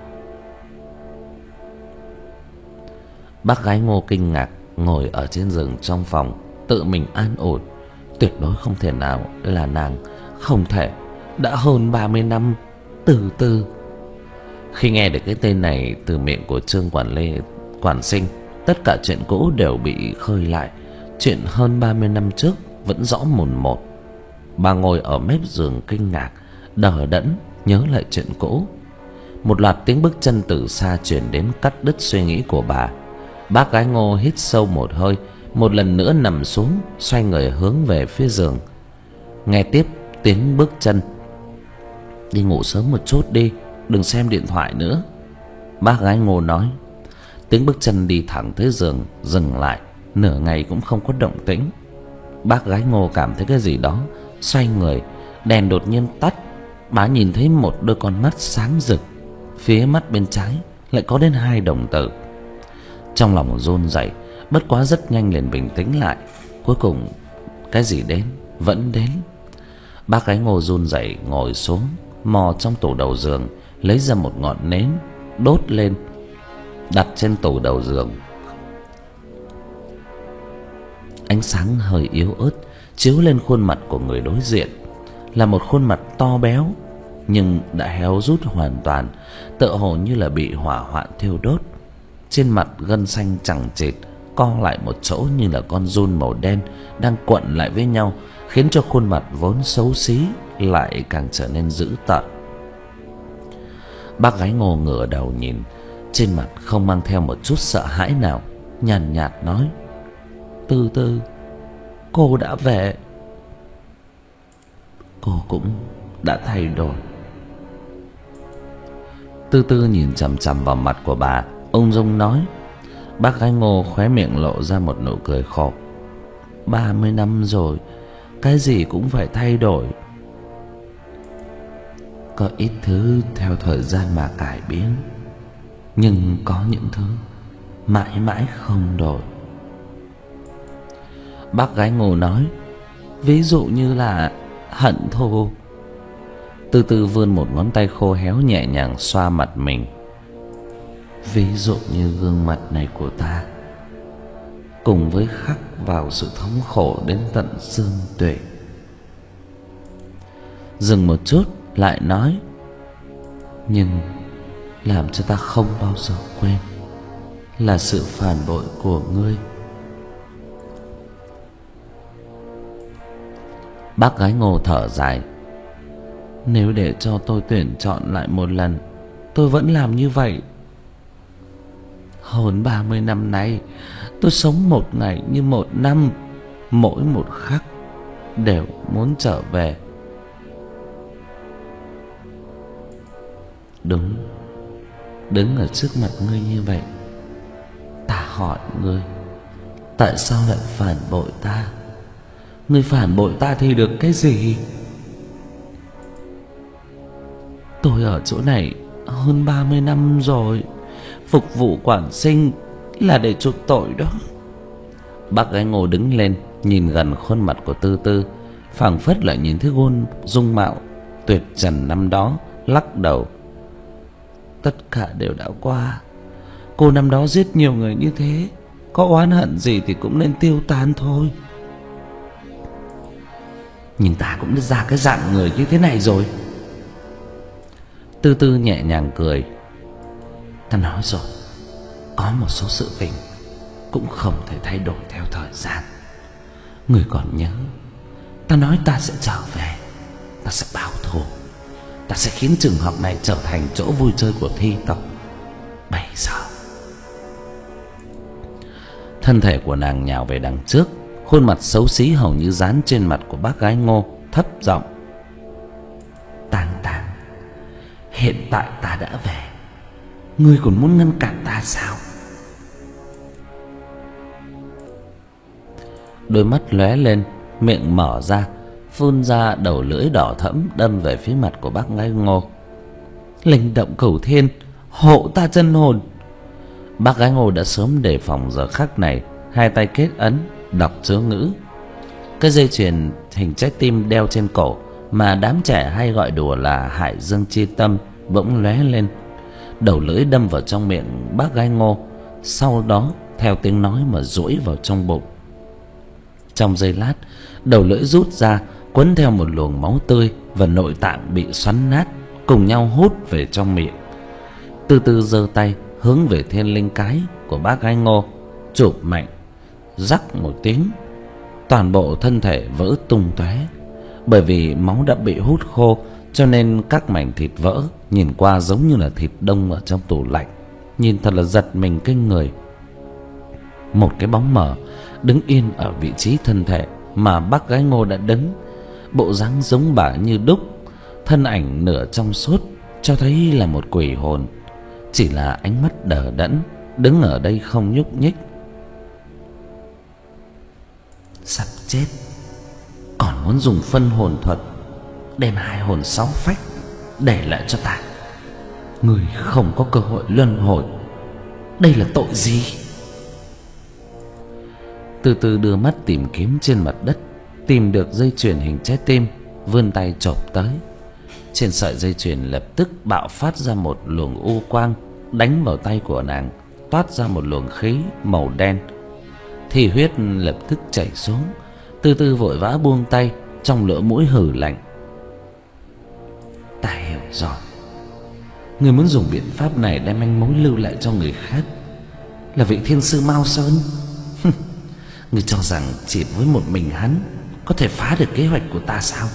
Bác gái Ngô kinh ngạc ngồi ở trên giường trong phòng, tự mình an ủi, tuyệt đối không thể nào là nàng, không thể, đã hơn ba mươi năm. Từ từ. Khi nghe được cái tên này từ miệng của Trương quản lê quản sinh, tất cả chuyện cũ đều bị khơi lại. Chuyện hơn ba mươi năm trước vẫn rõ mồn một. Bà ngồi ở mép giường kinh ngạc, đờ đẫn nhớ lại chuyện cũ. Một loạt tiếng bước chân từ xa truyền đến, cắt đứt suy nghĩ của bà. Bác gái Ngô hít sâu một hơi, một lần nữa nằm xuống, xoay người hướng về phía giường. Nghe tiếp tiếng bước chân. Đi ngủ sớm một chút đi, đừng xem điện thoại nữa, bác gái Ngô nói. Tiếng bước chân đi thẳng tới giường, dừng lại, nửa ngày cũng không có động tĩnh. Bác gái Ngô cảm thấy cái gì đó, xoay người, đèn đột nhiên tắt. Bà nhìn thấy một đôi con mắt sáng rực, phía mắt bên trái lại có đến hai đồng tử. Trong lòng run rẩy, bất quá rất nhanh liền bình tĩnh lại. Cuối cùng cái gì đến vẫn đến. Bác gái Ngô run rẩy ngồi xuống, mò trong tủ đầu giường lấy ra một ngọn nến, đốt lên, đặt trên tủ đầu giường. Ánh sáng hơi yếu ớt chiếu lên khuôn mặt của người đối diện, là một khuôn mặt to béo nhưng đã héo rút hoàn toàn, tựa hồ như là bị hỏa hoạn thiêu đốt. Trên mặt gân xanh chằng chịt, co lại một chỗ như là con giun màu đen đang cuộn lại với nhau, khiến cho khuôn mặt vốn xấu xí lại càng trở nên dữ tợn. Bác gái Ngô ngửa đầu nhìn, trên mặt không mang theo một chút sợ hãi nào, nhàn nhạt nói: "Từ từ, cô đã về, cô cũng đã thay đổi." Từ từ nhìn chằm chằm vào mặt của bà, ung dung nói. Bác gái Ngô khóe miệng lộ ra một nụ cười khổ. Ba mươi năm rồi, cái gì cũng phải thay đổi. Có ít thứ theo thời gian mà cải biến, nhưng có những thứ mãi mãi không đổi. Bác gái Ngô nói: Ví dụ như là hận thù. Từ từ vươn một ngón tay khô héo nhẹ nhàng xoa mặt mình. Ví dụ như gương mặt này của ta, cùng với khắc vào sự thống khổ đến tận xương tủy. Dừng một chút lại nói, nhưng làm cho ta không bao giờ quên là sự phản bội của ngươi. Bác gái Ngô thở dài. Nếu để cho tôi tuyển chọn lại một lần, tôi vẫn làm như vậy. Hơn ba mươi năm nay, tôi sống một ngày như một năm, mỗi một khắc đều muốn trở về. Đúng, đứng ở trước mặt ngươi như vậy, ta hỏi ngươi, tại sao lại phản bội ta? Ngươi phản bội ta thì được cái gì? Tôi ở chỗ này hơn ba mươi năm rồi, phục vụ quản sinh là để chuộc tội đó. Bác gái Ngô đứng lên, nhìn gần khuôn mặt của Tư Tư, phảng phất lại nhìn thấy gương dung mạo tuyệt trần năm đó, lắc đầu. Tất cả đều đã qua. Cô năm đó giết nhiều người như thế, có oán hận gì thì cũng nên tiêu tan thôi. Nhưng ta cũng đã ra cái dạng người như thế này rồi. Tư Tư nhẹ nhàng cười. Ta nói rồi, có một số sự tình cũng không thể thay đổi theo thời gian. Người còn nhớ, ta nói ta sẽ trở về, ta sẽ báo thù, ta sẽ khiến trường học này trở thành chỗ vui chơi của thi tộc. Bây giờ thân thể của nàng nhào về đằng trước, khuôn mặt xấu xí hầu như dán trên mặt của bác gái Ngô, thấp giọng. Tang Tang, hiện tại ta đã về, ngươi còn muốn ngăn cản ta sao? Đôi mắt lóe lên, miệng mở ra, phun ra đầu lưỡi đỏ thẫm đâm về phía mặt của bác gái Ngô. Linh động cửu thiên, hộ ta chân hồn. Bác gái Ngô đã sớm đề phòng giờ khắc này, hai tay kết ấn đọc chớ ngữ. Cái dây chuyền hình trái tim đeo trên cổ mà đám trẻ hay gọi đùa là Hải Dương Chi Tâm bỗng lóe lên, đầu lưỡi đâm vào trong miệng bác gái Ngô, sau đó theo tiếng nói mà duỗi vào trong bụng. Trong giây lát, đầu lưỡi rút ra, quấn theo một luồng máu tươi và nội tạng bị xoắn nát cùng nhau hút về trong miệng. Từ từ giơ tay hướng về thiên linh cái của bác gái Ngô, chụp mạnh, rắc một tiếng, toàn bộ thân thể vỡ tung tóe. Bởi vì máu đã bị hút khô, cho nên các mảnh thịt vỡ nhìn qua giống như là thịt đông ở trong tủ lạnh, nhìn thật là giật mình kinh người. Một cái bóng mờ đứng yên ở vị trí thân thể mà bác gái Ngô đã đứng, bộ dáng giống bà như đúc, thân ảnh nửa trong suốt, cho thấy là một quỷ hồn, chỉ là ánh mắt đờ đẫn, đứng ở đây không nhúc nhích. Sắp chết, còn muốn dùng phân hồn thuật đem hai hồn sáu phách để lại cho ta. Người không có cơ hội luân hồi, đây là tội gì? Từ từ đưa mắt tìm kiếm trên mặt đất, tìm được dây chuyền hình trái tim, vươn tay chộp tới. Trên sợi dây chuyền lập tức bạo phát ra một luồng u quang, đánh vào tay của nàng, toát ra một luồng khí màu đen. Thì huyết lập tức chảy xuống. Từ từ vội vã buông tay, trong lỗ mũi hừ lạnh. Ta hiểu rồi, người muốn dùng biện pháp này đem manh mối lưu lại cho người khác, là vị thiên sư Mao Sơn. Người cho rằng chỉ với một mình hắn có thể phá được kế hoạch của ta sao?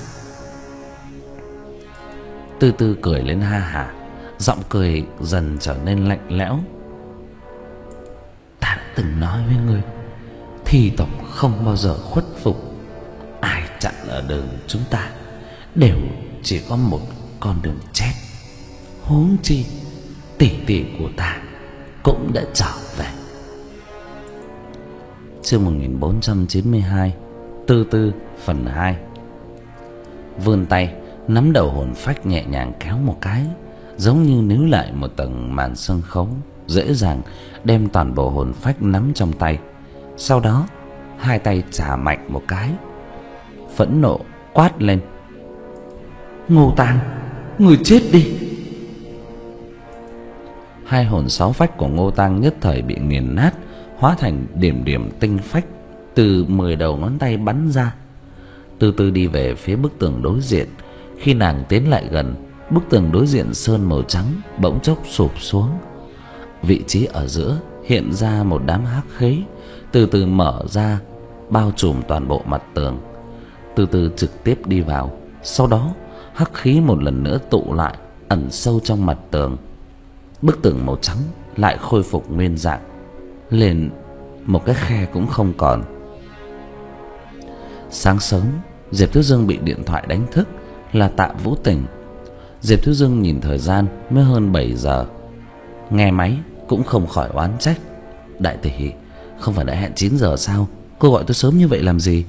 Từ từ cười lên ha hả, giọng cười dần trở nên lạnh lẽo. Ta đã từng nói với ngươi, thi tộc không bao giờ khuất phục. Ai chặn ở đường chúng ta đều chỉ có một con đường chết. Huống chi tỷ tỷ của ta cũng đã trở về. Chương một nghìn bốn trăm chín mươi hai, Tư Tư phần hai. Vươn tay nắm đầu hồn phách nhẹ nhàng kéo một cái, giống như níu lại một tầng màn sương khấu, dễ dàng đem toàn bộ hồn phách nắm trong tay. Sau đó hai tay chà mạnh một cái, phẫn nộ quát lên. Ngô Tang, Người chết đi. Hai hồn sáu phách của Ngô Tăng nhất thời bị nghiền nát, hóa thành điểm điểm tinh phách từ mười đầu ngón tay bắn ra, từ từ đi về phía bức tường đối diện. Khi nàng tiến lại gần, bức tường đối diện sơn màu trắng bỗng chốc sụp xuống. Vị trí ở giữa hiện ra một đám hắc khí từ từ mở ra, bao trùm toàn bộ mặt tường, từ từ trực tiếp đi vào. Sau đó hắc khí một lần nữa tụ lại, ẩn sâu trong mặt tường. Bức tường màu trắng lại khôi phục nguyên dạng, liền một cái khe cũng không còn. Sáng sớm, Diệp Thiếu Dương bị điện thoại đánh thức, là Tạ Vũ Tình. Diệp Thiếu Dương nhìn thời gian mới hơn bảy giờ, nghe máy cũng không khỏi oán trách: đại tỷ, không phải đã hẹn chín giờ sao? Cô gọi tôi sớm như vậy làm gì?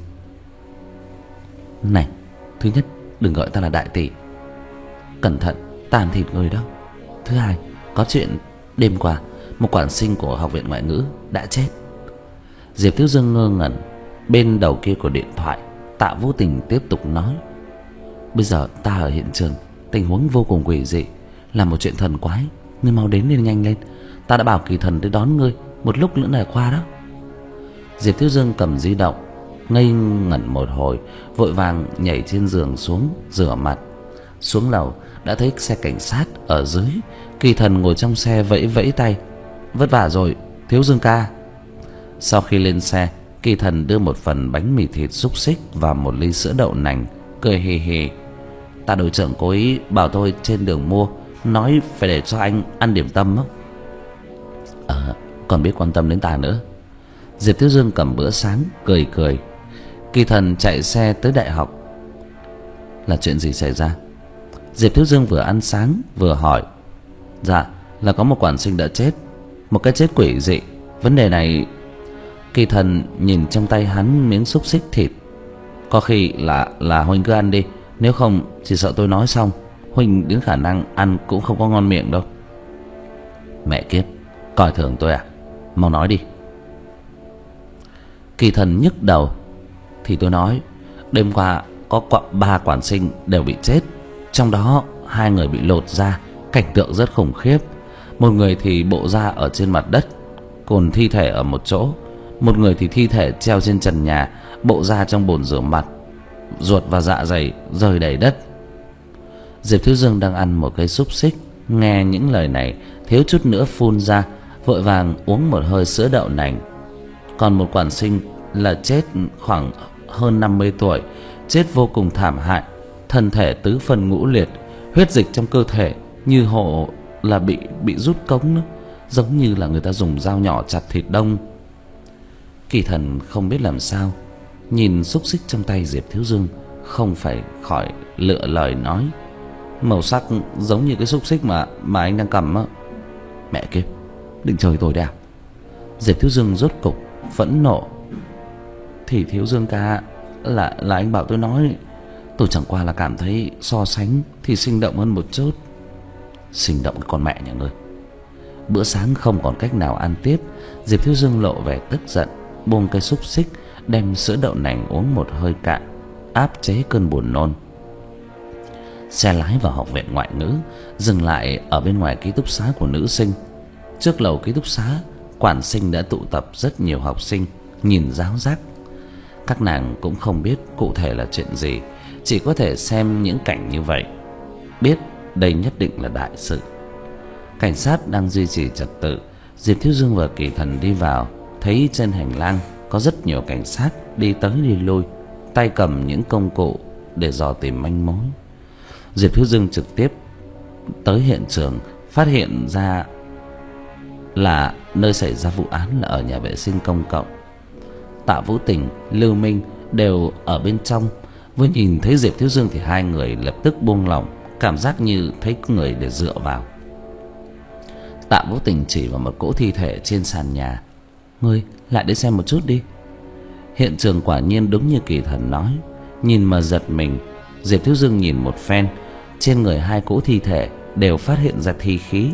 Này, thứ nhất, đừng gọi ta là đại tỷ, cẩn thận tàn thịt người đó. Thứ hai, có chuyện đêm qua một quản sinh của học viện ngoại ngữ đã chết. Diệp Thiếu Dương ngơ ngẩn. Bên đầu kia của điện thoại, Tạ Vũ Tình tiếp tục nói: bây giờ ta ở hiện trường, tình huống vô cùng quỷ dị, là một chuyện thần quái. Ngươi mau đến lên, nhanh lên. Ta đã bảo Kỳ Thần tới đón ngươi, một lúc nữa là qua đó. Diệp Thiếu Dương cầm di động, ngây ngẩn một hồi, vội vàng nhảy trên giường xuống rửa mặt. Xuống lầu đã thấy xe cảnh sát ở dưới. Kỳ Thần ngồi trong xe vẫy vẫy tay: vất vả rồi Thiếu Dương ca. Sau khi lên xe, Kỳ Thần đưa một phần bánh mì thịt xúc xích và một ly sữa đậu nành, cười hì hì: ta đội trưởng cố ý bảo tôi trên đường mua, nói phải để cho anh ăn điểm tâm á. Ờ, còn biết quan tâm đến ta nữa. Diệp Thiếu Dương cầm bữa sáng cười cười. Kỳ Thần chạy xe tới đại học. Là chuyện gì xảy ra? Diệp Thiếu Dương vừa ăn sáng vừa hỏi. Dạ, là có một quản sinh đã chết, một cái chết quỷ dị. Vấn đề này... Kỳ Thần nhìn trong tay hắn miếng xúc xích thịt. Có khi là là huynh cứ ăn đi, nếu không chỉ sợ tôi nói xong huynh đến khả năng ăn cũng không có ngon miệng đâu. Mẹ kiếp, coi thường tôi à? Mau nói đi. Kỳ Thần nhức đầu. Thì tôi nói, đêm qua có ba quản sinh đều bị chết, trong đó hai người bị lột da, cảnh tượng rất khủng khiếp. Một người thì bộ da ở trên mặt đất, còn thi thể ở một chỗ. Một người thì thi thể treo trên trần nhà, bộ da trong bồn rửa mặt, ruột và dạ dày rơi đầy đất. Diệp Thiếu Dương đang ăn một cây xúc xích, nghe những lời này thiếu chút nữa phun ra, vội vàng uống một hơi sữa đậu nành. Còn một quản sinh là chết khoảng hơn năm mươi tuổi, chết vô cùng thảm hại, thân thể tứ phân ngũ liệt, huyết dịch trong cơ thể như hộ là bị bị rút cống nữa, giống như là người ta dùng dao nhỏ chặt thịt đông. Kỳ Thần không biết làm sao, nhìn xúc xích trong tay Diệp Thiếu Dương, không phải khỏi lựa lời nói: màu sắc giống như cái xúc xích mà mà anh đang cầm á. Mẹ kiếp, định chơi tôi đấy à? Diệp Thiếu Dương rốt cục phẫn nộ. Thì Thiếu Dương ca, là là anh bảo tôi nói, tôi chẳng qua là cảm thấy so sánh thì sinh động hơn một chút. Sinh động cái con mẹ nhà ngươi. Bữa sáng không còn cách nào ăn tiếp, Diệp Thiếu Dương lộ vẻ tức giận, buông cây xúc xích, đem sữa đậu nành uống một hơi cạn, áp chế cơn buồn nôn. Xe lái vào học viện ngoại ngữ, dừng lại ở bên ngoài ký túc xá của nữ sinh. Trước lầu ký túc xá, quản sinh đã tụ tập rất nhiều học sinh, nhìn ráo rác. Các nàng cũng không biết cụ thể là chuyện gì, chỉ có thể xem những cảnh như vậy, biết đây nhất định là đại sự. Cảnh sát đang duy trì trật tự. Diệp Thiếu Dương và Kỳ Thần đi vào, thấy trên hành lang có rất nhiều cảnh sát đi tới đi lui, tay cầm những công cụ để dò tìm manh mối. Diệp Thiếu Dương trực tiếp tới hiện trường, phát hiện ra là nơi xảy ra vụ án là ở nhà vệ sinh công cộng. Tạ Vũ Tình, Lưu Minh đều ở bên trong. Vừa nhìn thấy Diệp Thiếu Dương thì hai người lập tức buông lỏng, cảm giác như thấy người để dựa vào. Tạ Vũ Tình chỉ vào một cỗ thi thể trên sàn nhà: ngươi lại đến xem một chút đi. Hiện trường quả nhiên đúng như Kỳ Thần nói, nhìn mà giật mình. Diệp Thiếu Dương nhìn một phen, trên người hai cỗ thi thể đều phát hiện ra thi khí,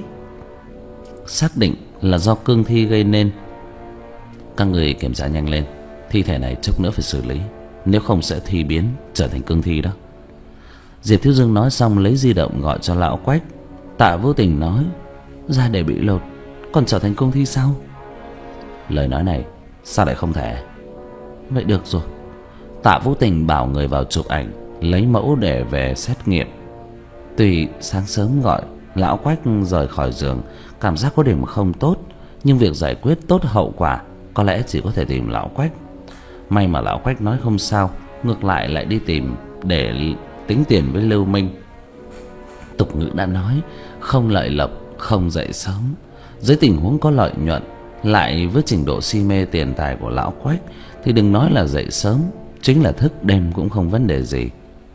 xác định là do cương thi gây nên. Các người kiểm tra nhanh lên, thi thể này chốc nữa phải xử lý, nếu không sẽ thi biến trở thành cương thi đó. Diệp Thiếu Dương nói xong lấy di động gọi cho lão Quách. Tạ Vô Tình nói: ra để bị lột còn trở thành cương thi sao? Lời nói này sao lại không thể? Vậy được rồi. Tạ Vô Tình bảo người vào chụp ảnh, lấy mẫu để về xét nghiệm. Tuy sáng sớm gọi lão Quách rời khỏi giường, cảm giác có điểm không tốt, nhưng việc giải quyết tốt hậu quả có lẽ chỉ có thể tìm lão Quách. May mà lão Quách nói không sao, ngược lại lại đi tìm để tính tiền với Lưu Minh. Tục ngữ đã nói không lợi lộc không dậy sớm. Dưới tình huống có lợi nhuận, lại với trình độ si mê tiền tài của lão Quách, thì đừng nói là dậy sớm, chính là thức đêm cũng không vấn đề gì.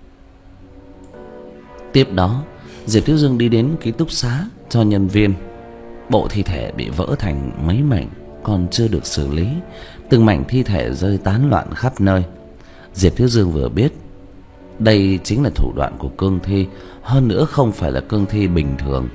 Tiếp đó, Diệp Thiếu Dương đi đến ký túc xá cho nhân viên. Bộ thi thể bị vỡ thành mấy mảnh, còn chưa được xử lý. Từng mảnh thi thể rơi tán loạn khắp nơi. Diệp Thiếu Dương vừa biết đây chính là thủ đoạn của cương thi, hơn nữa không phải là cương thi bình thường.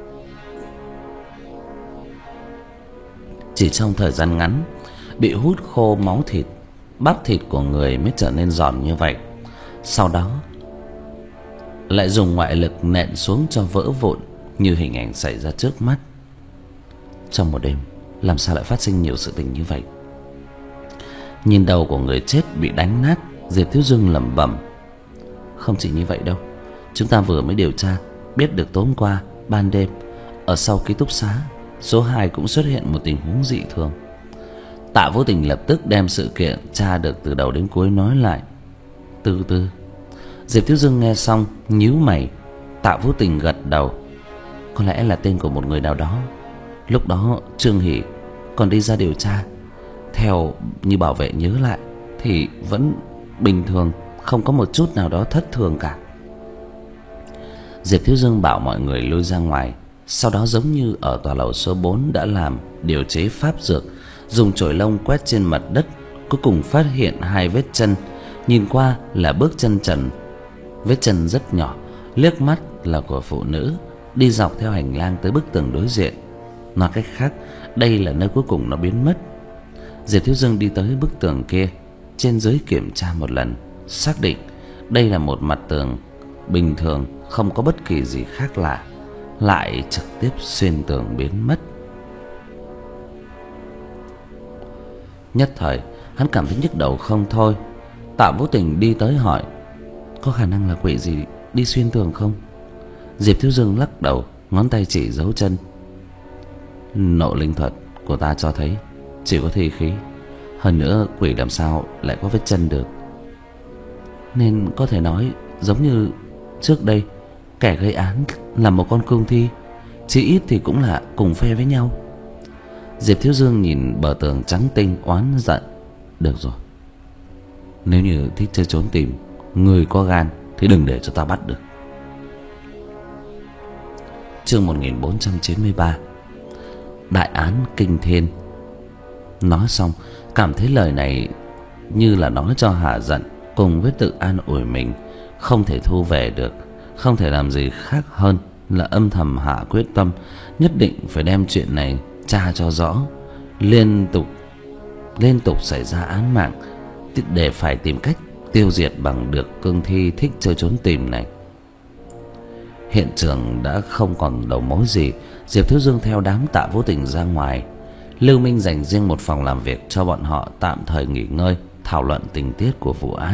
Chỉ trong thời gian ngắn, bị hút khô máu thịt, bắp thịt của người mới trở nên giòn như vậy. Sau đó lại dùng ngoại lực nện xuống cho vỡ vụn, như hình ảnh xảy ra trước mắt. Trong một đêm, làm sao lại phát sinh nhiều sự tình như vậy? Nhìn đầu của người chết bị đánh nát, Diệp Thiếu Dương lẩm bẩm: không chỉ như vậy đâu, chúng ta vừa mới điều tra biết được tối hôm qua ban đêm ở sau ký túc xá số hai cũng xuất hiện một tình huống dị thường. Tạ Vô Tình lập tức đem sự kiện tra được từ đầu đến cuối nói lại. Từ từ. Diệp Thiếu Dương nghe xong nhíu mày. Tạ Vô Tình gật đầu. Có lẽ là tên của một người nào đó. Lúc đó Trương Hỷ còn đi ra điều tra. Theo như bảo vệ nhớ lại thì vẫn bình thường, không có một chút nào đó thất thường cả. Diệp Thiếu Dương bảo mọi người lui ra ngoài. Sau đó giống như ở tòa lầu số bốn đã làm, điều chế pháp dược, dùng chổi lông quét trên mặt đất, cuối cùng phát hiện hai vết chân. Nhìn qua là bước chân trần, vết chân rất nhỏ, liếc mắt là của phụ nữ, đi dọc theo hành lang tới bức tường đối diện. Nói cách khác, đây là nơi cuối cùng nó biến mất. Diệp Thiếu Dương đi tới bức tường kia, trên dưới kiểm tra một lần, xác định đây là một mặt tường bình thường, không có bất kỳ gì khác lạ, lại trực tiếp xuyên tường biến mất. Nhất thời hắn cảm thấy nhức đầu không thôi. Tạ Vô Tình đi tới hỏi: có khả năng là quỷ gì đi xuyên tường không? Diệp Thiếu Dương lắc đầu, ngón tay chỉ dấu chân. Nộ linh thuật của ta cho thấy chỉ có thi khí, hơn nữa quỷ làm sao lại có vết chân được. Nên có thể nói giống như trước đây kẻ gây án là một con cương thi, chỉ ít thì cũng là cùng phe với nhau. Diệp Thiếu Dương nhìn bờ tường trắng tinh oán giận. Được rồi, nếu như thích chơi trốn tìm, người có gan thì đừng để cho ta bắt được. Chương một nghìn bốn trăm chín mươi ba. Đại án kinh thiên. Nói xong cảm thấy lời này như là nói cho hạ giận, cùng với tự an ủi mình không thể thu về được, không thể làm gì khác hơn là âm thầm hạ quyết tâm, nhất định phải đem chuyện này tra cho rõ. Liên tục liên tục xảy ra án mạng, để phải tìm cách tiêu diệt bằng được cương thi thích chơi trốn tìm này. Hiện trường đã không còn đầu mối gì. Diệp Thiếu Dương theo đám Tạ Vô Tình ra ngoài. Lưu Minh dành riêng một phòng làm việc cho bọn họ tạm thời nghỉ ngơi, thảo luận tình tiết của vụ án.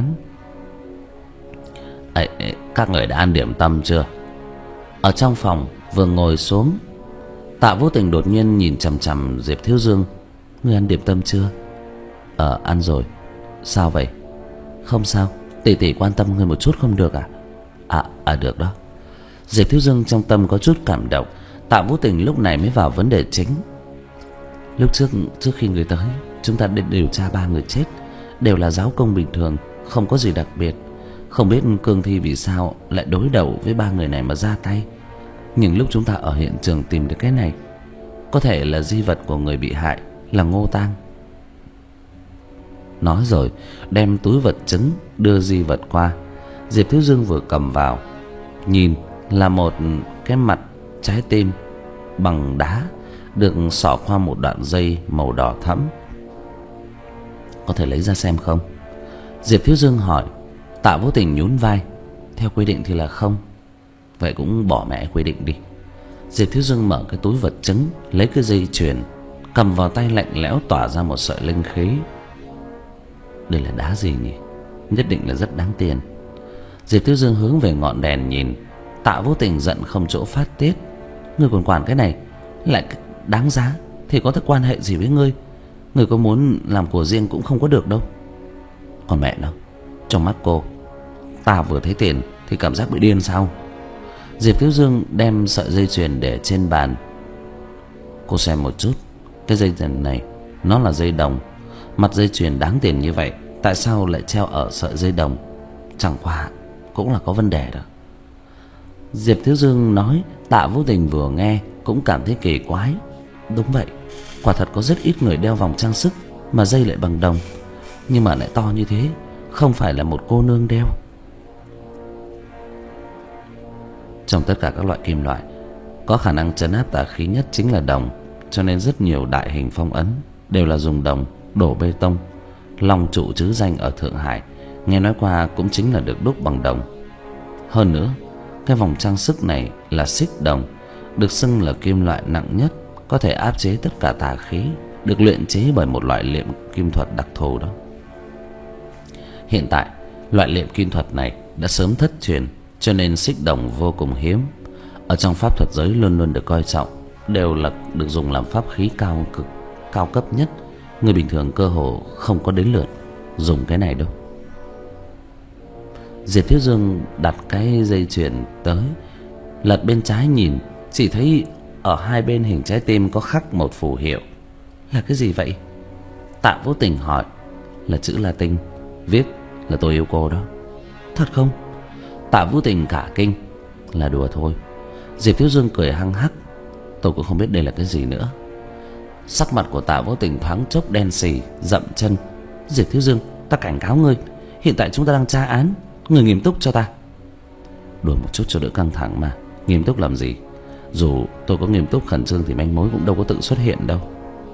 Ê, ê, các người đã ăn điểm tâm chưa? Ở trong phòng vừa ngồi xuống, Tạ Vô Tình đột nhiên nhìn chằm chằm Diệp Thiếu Dương. Ngươi ăn điểm tâm chưa? Ờ, ăn rồi. Sao vậy? Không sao, tỷ tỷ quan tâm ngươi một chút không được à? À, à được đó. Diệp Thiếu Dương trong tâm có chút cảm động. Tạ Vô Tình lúc này mới vào vấn đề chính. Lúc trước trước khi người tới, chúng ta định điều tra ba người chết, đều là giáo công bình thường, không có gì đặc biệt. Không biết cương thi vì sao lại đối đầu với ba người này mà ra tay. Nhưng lúc chúng ta ở hiện trường tìm được cái này, có thể là di vật của người bị hại, là Ngô Tang. Nói rồi đem túi vật chứng đưa di vật qua. Diệp Thiếu Dương vừa cầm vào, nhìn là một cái mặt trái tim bằng đá, được xỏ qua một đoạn dây màu đỏ thẫm. Có thể lấy ra xem không? Diệp Thiếu Dương hỏi. Tạ Vô Tình nhún vai. theo quy định thì là không. Vậy cũng bỏ mẹ quy định đi. Diệp Thiếu Dương mở cái túi vật chứng, lấy cái dây chuyền, cầm vào tay lạnh lẽo tỏa ra một sợi linh khí. Đây là đá gì nhỉ? Nhất định là rất đáng tiền. Diệp Thiếu Dương hướng về ngọn đèn nhìn. Tạ Vô Tình giận không chỗ phát tiết. Ngươi còn quản cái này, lại đáng giá thì có thể quan hệ gì với ngươi? Ngươi có muốn làm của riêng cũng không có được đâu. Còn mẹ nó, trong mắt cô, ta vừa thấy tiền thì cảm giác bị điên sao? Diệp Thiếu Dương đem sợi dây chuyền để trên bàn. Cô xem một chút, cái dây chuyền này nó là dây đồng. Mặt dây chuyền đáng tiền như vậy, tại sao lại treo ở sợi dây đồng? Chẳng qua cũng là có vấn đề đó. Diệp Thiếu Dương nói, Tạ Vô Tình vừa nghe cũng cảm thấy kỳ quái. Đúng vậy, quả thật có rất ít người đeo vòng trang sức mà dây lại bằng đồng, nhưng mà lại to như thế, không phải là một cô nương đeo. Trong tất cả các loại kim loại, có khả năng trấn áp tà khí nhất chính là đồng, cho nên rất nhiều đại hình phong ấn đều là dùng đồng đổ bê tông. Long trụ trứ danh ở Thượng Hải, nghe nói qua cũng chính là được đúc bằng đồng. Hơn nữa, cái vòng trang sức này là xích đồng, được xưng là kim loại nặng nhất, có thể áp chế tất cả tà khí, được luyện chế bởi một loại liệm kim thuật đặc thù đó. Hiện tại, loại liệm kim thuật này đã sớm thất truyền, cho nên xích đồng vô cùng hiếm. Ở trong pháp thuật giới luôn luôn được coi trọng, đều là được dùng làm pháp khí cao cực cao cấp nhất. Người bình thường cơ hồ không có đến lượt dùng cái này đâu. Diệp Thiếu Dương đặt cái dây chuyền tới, lật bên trái nhìn, chỉ thấy ở hai bên hình trái tim có khắc một phù hiệu. Là cái gì vậy? Tạ Vô Tình hỏi. Là chữ Latin, viết là tôi yêu cô đó. Thật không? Tạ Vô Tình cả kinh. Là đùa thôi. Diệp Thiếu Dương cười hăng hắc. Tôi cũng không biết đây là cái gì nữa. Sắc mặt của Tạ Vô Tình thoáng chốc đen sì, dậm chân. Diệp Thiếu Dương, ta cảnh cáo ngươi, hiện tại chúng ta đang tra án, ngươi nghiêm túc cho ta. Đùa một chút cho đỡ căng thẳng mà, nghiêm túc làm gì? Dù tôi có nghiêm túc khẩn trương thì manh mối cũng đâu có tự xuất hiện đâu.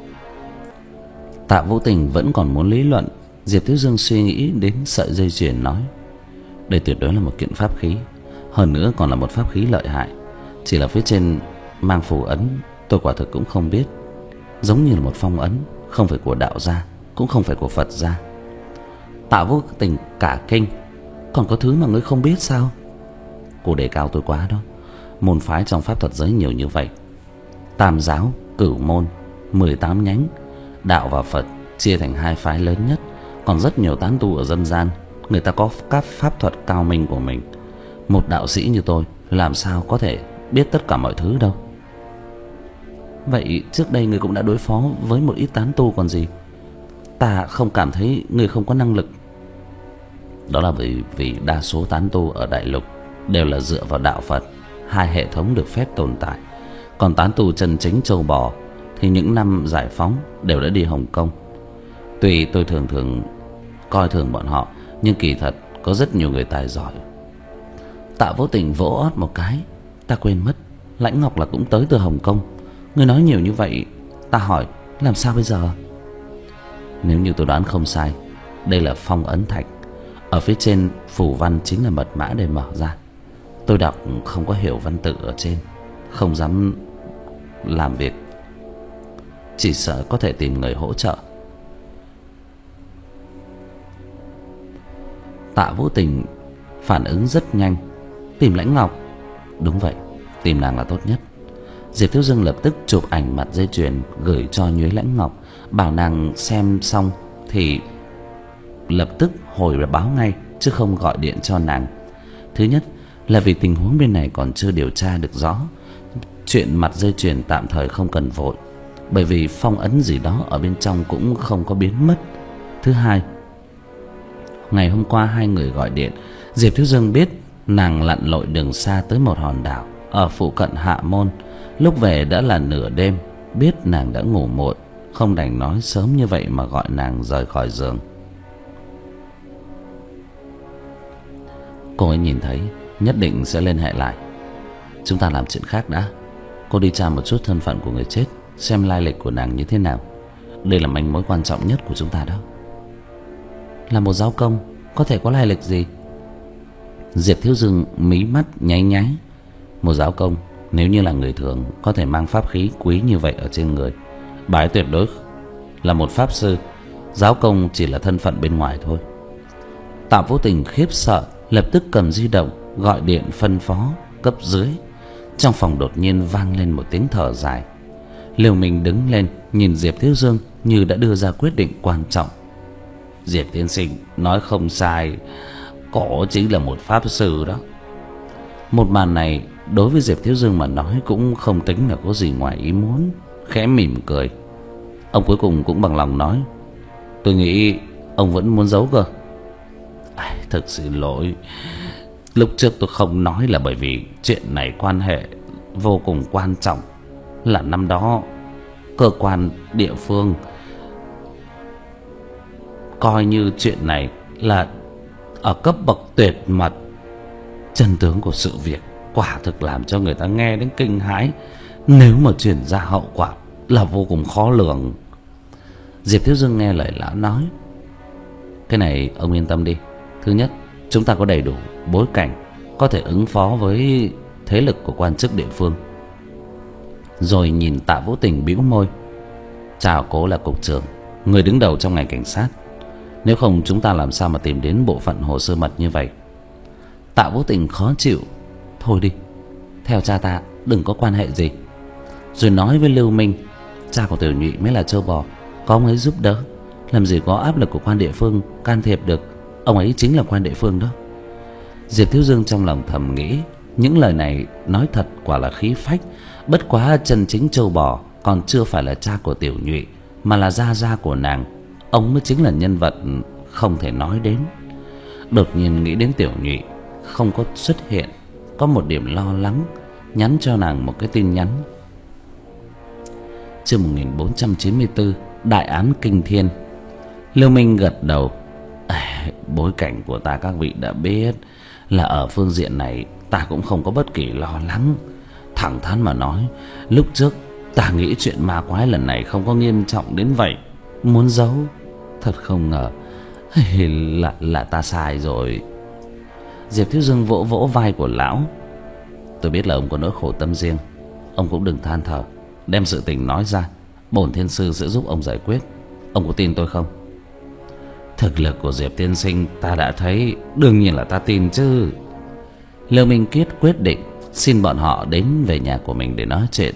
Tạ Vô Tình vẫn còn muốn lý luận. Diệp Thiếu Dương suy nghĩ đến sợi dây chuyền nói, đây tuyệt đối là một kiện pháp khí, hơn nữa còn là một pháp khí lợi hại. Chỉ là phía trên mang phù ấn, tôi quả thực cũng không biết. Giống như là một phong ấn, không phải của đạo gia, cũng không phải của Phật gia. Tạ Vô Tình cả kinh. Còn có thứ mà ngươi không biết sao? Cô đề cao tôi quá đó. Môn phái trong pháp thuật giới nhiều như vậy, Tam giáo, Cửu môn, mười tám nhánh. Đạo và Phật chia thành hai phái lớn nhất. Còn rất nhiều tán tu ở dân gian, người ta có các pháp thuật cao minh của mình. Một đạo sĩ như tôi làm sao có thể biết tất cả mọi thứ đâu. Vậy trước đây ngươi cũng đã đối phó với một ít tán tu còn gì. Ta không cảm thấy ngươi không có năng lực. Đó là vì, vì đa số tán tu ở đại lục đều là dựa vào đạo Phật, hai hệ thống được phép tồn tại. Còn tán tu chân chính châu bò thì những năm giải phóng đều đã đi Hồng Kông. Tuy tôi thường thường coi thường bọn họ, nhưng kỳ thật có rất nhiều người tài giỏi. Tạ Vô Tình vỗ ót một cái. Ta quên mất, Lãnh Ngọc là cũng tới từ Hồng Kông. Ngươi nói nhiều như vậy, ta hỏi làm sao bây giờ? Nếu như tôi đoán không sai, đây là phong ấn thạch. Ở phía trên phù văn chính là mật mã để mở ra. Tôi đọc không có hiểu văn tự ở trên, không dám làm việc, chỉ sợ có thể tìm người hỗ trợ. Tạ Vô Tình phản ứng rất nhanh. Tìm Lãnh Ngọc? Đúng vậy, tìm nàng là tốt nhất. Diệp Thiếu Dương lập tức chụp ảnh mặt dây chuyền gửi cho Nhuế Lãnh Ngọc, bảo nàng xem xong thì lập tức hồi báo ngay, chứ không gọi điện cho nàng. Thứ nhất là vì tình huống bên này còn chưa điều tra được rõ. Chuyện mặt dây chuyền tạm thời không cần vội, bởi vì phong ấn gì đó ở bên trong cũng không có biến mất. Thứ hai, ngày hôm qua hai người gọi điện, Diệp Thiếu Dương biết nàng lặn lội đường xa tới một hòn đảo ở phụ cận Hạ Môn. Lúc về đã là nửa đêm, biết nàng đã ngủ muộn, không đành nói sớm như vậy mà gọi nàng rời khỏi giường. Cô ấy nhìn thấy nhất định sẽ liên hệ lại. Chúng ta làm chuyện khác đã. Cô đi tra một chút thân phận của người chết, xem lai lịch của nàng như thế nào. Đây là manh mối quan trọng nhất của chúng ta đó. Là một giáo công, có thể có lai lịch gì? Diệp Thiếu Dương mí mắt nháy nháy. Một giáo công nếu như là người thường có thể mang pháp khí quý như vậy ở trên người, bà ấy tuyệt đối là một pháp sư. Giáo công chỉ là thân phận bên ngoài thôi. Tạ Vô Tình khiếp sợ, lập tức cầm di động gọi điện phân phó cấp dưới. Trong phòng đột nhiên vang lên một tiếng thở dài. Liêu Minh đứng lên nhìn Diệp Thiếu Dương như đã đưa ra quyết định quan trọng. Diệp tiên sinh nói không sai, cổ chính là một pháp sư đó. Một màn này đối với Diệp Thiếu Dương mà nói cũng không tính là có gì ngoài ý muốn. Khẽ mỉm cười, ông cuối cùng cũng bằng lòng nói: tôi nghĩ ông vẫn muốn giấu cơ. À, thực xin lỗi, lúc trước tôi không nói là bởi vì chuyện này quan hệ vô cùng quan trọng. Là năm đó cơ quan địa phương coi như chuyện này là ở cấp bậc tuyệt mật. Chân tướng của sự việc quả thực làm cho người ta nghe đến kinh hãi. Nếu mà truyền ra hậu quả là vô cùng khó lường. Diệp Thiếu Dương nghe lời lão nói: cái này ông yên tâm đi. Thứ nhất, chúng ta có đầy đủ bối cảnh, có thể ứng phó với thế lực của quan chức địa phương. Rồi nhìn Tạ Vũ Tình bĩu môi: chào cố là cục trưởng, người đứng đầu trong ngành cảnh sát. Nếu không chúng ta làm sao mà tìm đến bộ phận hồ sơ mật như vậy? Tạ Vũ Tình khó chịu: thôi đi, theo cha ta đừng có quan hệ gì. Rồi nói với Lưu Minh: cha của Tiểu Nhụy mới là trâu bò, có ông ấy giúp đỡ, làm gì có áp lực của quan địa phương can thiệp được. Ông ấy chính là quan địa phương đó. Diệp Thiếu Dương trong lòng thầm nghĩ, những lời này nói thật quả là khí phách. Bất quá chân chính trâu bò còn chưa phải là cha của Tiểu Nhụy, mà là gia gia của nàng. Ông mới chính là nhân vật không thể nói đến. Đột nhiên nghĩ đến Tiểu Nhụy không có xuất hiện, có một điểm lo lắng, nhắn cho nàng một cái tin nhắn. Chương một nghìn bốn trăm chín mươi tư, Đại án Kinh Thiên. Lưu Minh gật đầu: à, bối cảnh của ta các vị đã biết, là ở phương diện này ta cũng không có bất kỳ lo lắng. Thẳng thắn mà nói, lúc trước ta nghĩ chuyện ma quái lần này không có nghiêm trọng đến vậy, muốn giấu thật không ngờ là là ta sai rồi. Diệp Thiếu Dương vỗ vỗ vai của lão: tôi biết là ông có nỗi khổ tâm riêng, ông cũng đừng than thở, đem sự tình nói ra, bổn thiên sư sẽ giúp ông giải quyết. Ông có tin tôi không? Thực lực của Diệp tiên sinh ta đã thấy, đương nhiên là ta tin chứ. Lưu Minh Kiết quyết định xin bọn họ đến về nhà của mình để nói chuyện.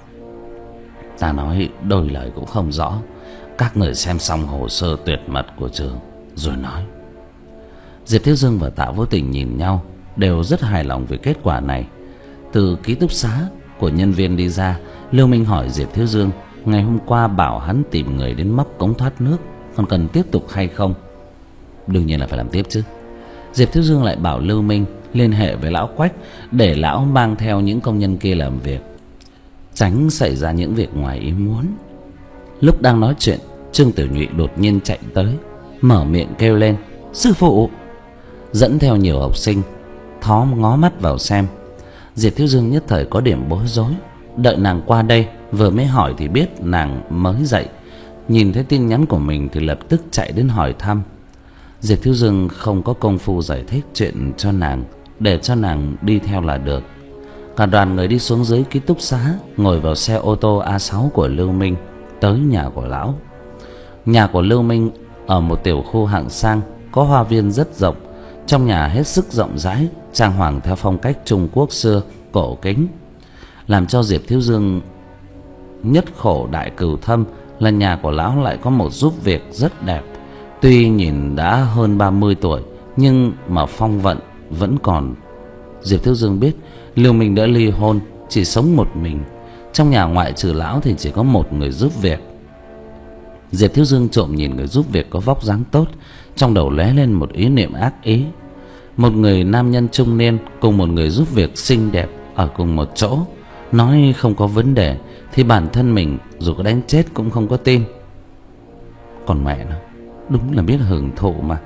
Ta nói đôi lời cũng không rõ, các người xem xong hồ sơ tuyệt mật của trường rồi nói. Diệp Thiếu Dương và Tạ Vô Tình nhìn nhau, đều rất hài lòng về kết quả này. Từ ký túc xá của nhân viên đi ra, Lưu Minh hỏi Diệp Thiếu Dương ngày hôm qua bảo hắn tìm người đến móc cống thoát nước, còn cần tiếp tục hay không? Đương nhiên là phải làm tiếp chứ. Diệp Thiếu Dương lại bảo Lưu Minh liên hệ với lão Quách, để lão mang theo những công nhân kia làm việc, tránh xảy ra những việc ngoài ý muốn. Lúc đang nói chuyện, Trương Tiểu Nhụy đột nhiên chạy tới, mở miệng kêu lên: sư phụ! Dẫn theo nhiều học sinh thó ngó mắt vào xem. Diệp Thiếu Dương nhất thời có điểm bối rối. Đợi nàng qua đây, vừa mới hỏi thì biết nàng mới dậy. Nhìn thấy tin nhắn của mình thì lập tức chạy đến hỏi thăm. Diệp Thiếu Dương không có công phu giải thích chuyện cho nàng, để cho nàng đi theo là được. Cả đoàn người đi xuống dưới ký túc xá, ngồi vào xe ô tô A sáu của Lưu Minh, tới nhà của lão. Nhà của Lưu Minh ở một tiểu khu hạng sang, có hoa viên rất rộng. Trong nhà hết sức rộng rãi, trang hoàng theo phong cách Trung Quốc xưa, cổ kính. Làm cho Diệp Thiếu Dương nhất khổ đại cừu thâm là nhà của lão lại có một giúp việc rất đẹp. Tuy nhìn đã hơn ba mươi tuổi, nhưng mà phong vận vẫn còn. Diệp Thiếu Dương biết Lưu Minh đã ly hôn, chỉ sống một mình. Trong nhà ngoại trừ lão thì chỉ có một người giúp việc. Diệp Thiếu Dương trộm nhìn người giúp việc có vóc dáng tốt, trong đầu lóe lên một ý niệm ác ý. Một người nam nhân trung niên cùng một người giúp việc xinh đẹp ở cùng một chỗ, nói không có vấn đề thì bản thân mình dù có đánh chết cũng không có tin. Còn mẹ nó, đúng là biết hưởng thụ mà.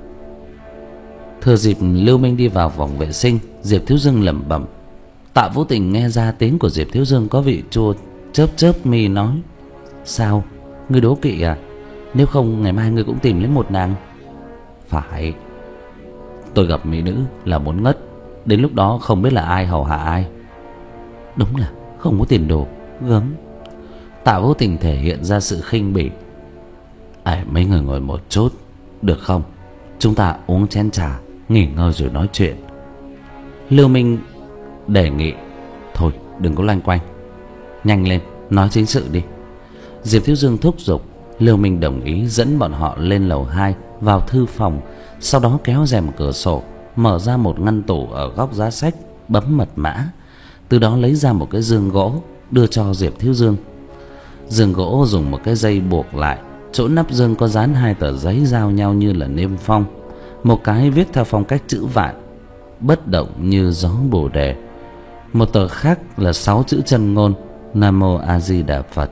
Thừa dịp Lưu Minh đi vào phòng vệ sinh, Diệp Thiếu Dương lẩm bẩm. Tạ Vũ Tình nghe ra tiếng của Diệp Thiếu Dương có vị chua, chớp chớp mi nói: sao, ngươi đố kỵ à? Nếu không ngày mai ngươi cũng tìm lấy một nàng. Phải, tôi gặp mỹ nữ là muốn ngất, đến lúc đó không biết là ai hầu hạ ai. Đúng là không có tiền đồ, gớm. Tạ Vô Tình thể hiện ra sự khinh bỉ. À, mấy người ngồi một chút được không? Chúng ta uống chén trà, nghỉ ngơi rồi nói chuyện. Lưu Minh đề nghị. Thôi đừng có loanh quanh, nhanh lên nói chính sự đi. Diệp Thiếu Dương thúc giục. Lưu Minh đồng ý dẫn bọn họ lên lầu hai vào thư phòng. Sau đó kéo rèm cửa sổ, mở ra một ngăn tủ ở góc giá sách, bấm mật mã. Từ đó lấy ra một cái giường gỗ đưa cho Diệp Thiếu Dương. Giường gỗ dùng một cái dây buộc lại, chỗ nắp giường có dán hai tờ giấy giao nhau như là niêm phong. Một cái viết theo phong cách chữ vạn, bất động như gió Bồ Đề. Một tờ khác là sáu chữ chân ngôn, Nam Mô A Di Đà Phật.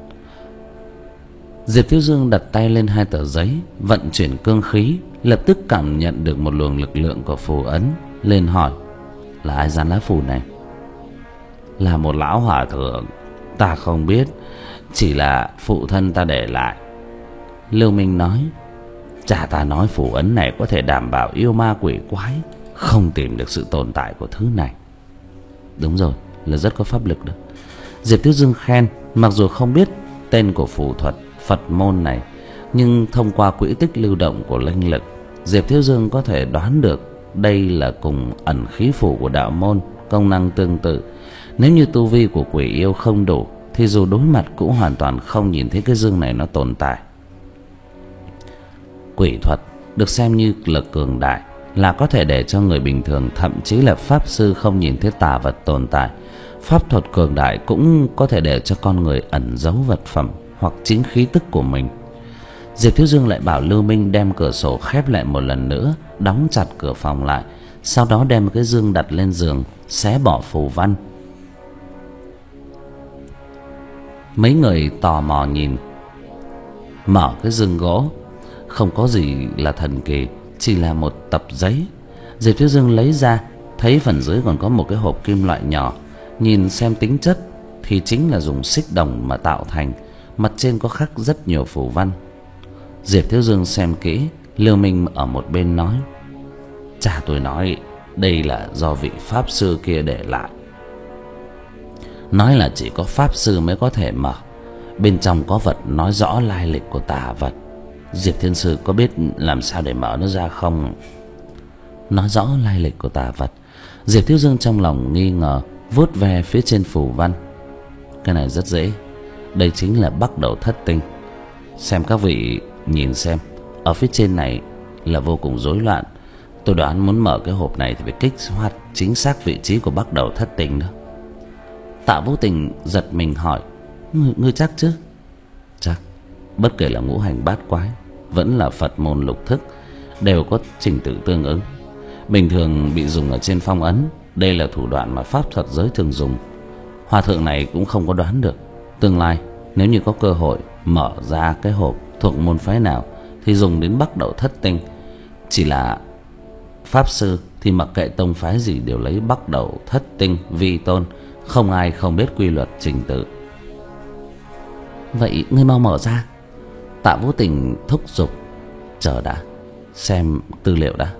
Diệp Thiếu Dương đặt tay lên hai tờ giấy, vận chuyển cương khí, lập tức cảm nhận được một luồng lực lượng của phù ấn, lên hỏi: là ai dán lá phù này? Là một lão hòa thượng, ta không biết, chỉ là phụ thân ta để lại. Lưu Minh nói. Cha ta nói phù ấn này có thể đảm bảo yêu ma quỷ quái không tìm được sự tồn tại của thứ này. Đúng rồi, là rất có pháp lực đó. Diệp Thiếu Dương khen. Mặc dù không biết tên của phù thuật Phật môn này, nhưng thông qua quỹ tích lưu động của linh lực, Diệp Thiếu Dương có thể đoán được đây là cùng ẩn khí phù của đạo môn, công năng tương tự. Nếu như tu vi của quỷ yêu không đủ thì dù đối mặt cũng hoàn toàn không nhìn thấy cái dương này nó tồn tại. Quỷ thuật được xem như lực cường đại, là có thể để cho người bình thường, thậm chí là pháp sư không nhìn thấy tà vật tồn tại. Pháp thuật cường đại cũng có thể để cho con người ẩn giấu vật phẩm hoặc chính khí tức của mình. Diệp Thiếu Dương lại bảo Lưu Minh đem cửa sổ khép lại một lần nữa, đóng chặt cửa phòng lại. Sau đó đem cái dương đặt lên giường, xé bỏ phù văn. Mấy người tò mò nhìn. Mở cái giường gỗ, không có gì là thần kỳ, chỉ là một tập giấy. Diệp Thiếu Dương lấy ra, thấy phần dưới còn có một cái hộp kim loại nhỏ. Nhìn xem tính chất thì chính là dùng xích đồng mà tạo thành, mặt trên có khắc rất nhiều phù văn. Diệp Thiếu Dương xem kỹ. Lưu Minh ở một bên nói: cha tôi nói đây là do vị pháp sư kia để lại, nói là chỉ có pháp sư mới có thể mở. Bên trong có vật nói rõ lai lịch của tà vật. Diệp Thiên Sư có biết làm sao để mở nó ra không? Nói rõ lai lịch của tà vật. Diệp Thiếu Dương trong lòng nghi ngờ, vuốt về phía trên phù văn. Cái này rất dễ. Đây chính là Bắc Đầu Thất Tinh. Xem các vị nhìn xem, ở phía trên này là vô cùng rối loạn. Tôi đoán muốn mở cái hộp này thì phải kích hoạt chính xác vị trí của Bắc Đầu Thất Tinh đó. Tạ Vô Tình giật mình hỏi: Ngươi, ngươi chắc chứ? Chắc. Bất kể là ngũ hành bát quái vẫn là Phật môn lục thức, đều có trình tự tương ứng. Bình thường bị dùng ở trên phong ấn. Đây là thủ đoạn mà pháp thuật giới thường dùng. Hòa thượng này cũng không có đoán được tương lai nếu như có cơ hội mở ra cái hộp thuộc môn phái nào thì dùng đến Bắc Đầu Thất Tinh. Chỉ là pháp sư thì mặc kệ tông phái gì đều lấy Bắc Đầu Thất Tinh vi tôn, không ai không biết quy luật trình tự. Vậy ngươi mau mở ra. Tạ Vô Tình thúc giục. Chờ đã, xem tư liệu đã.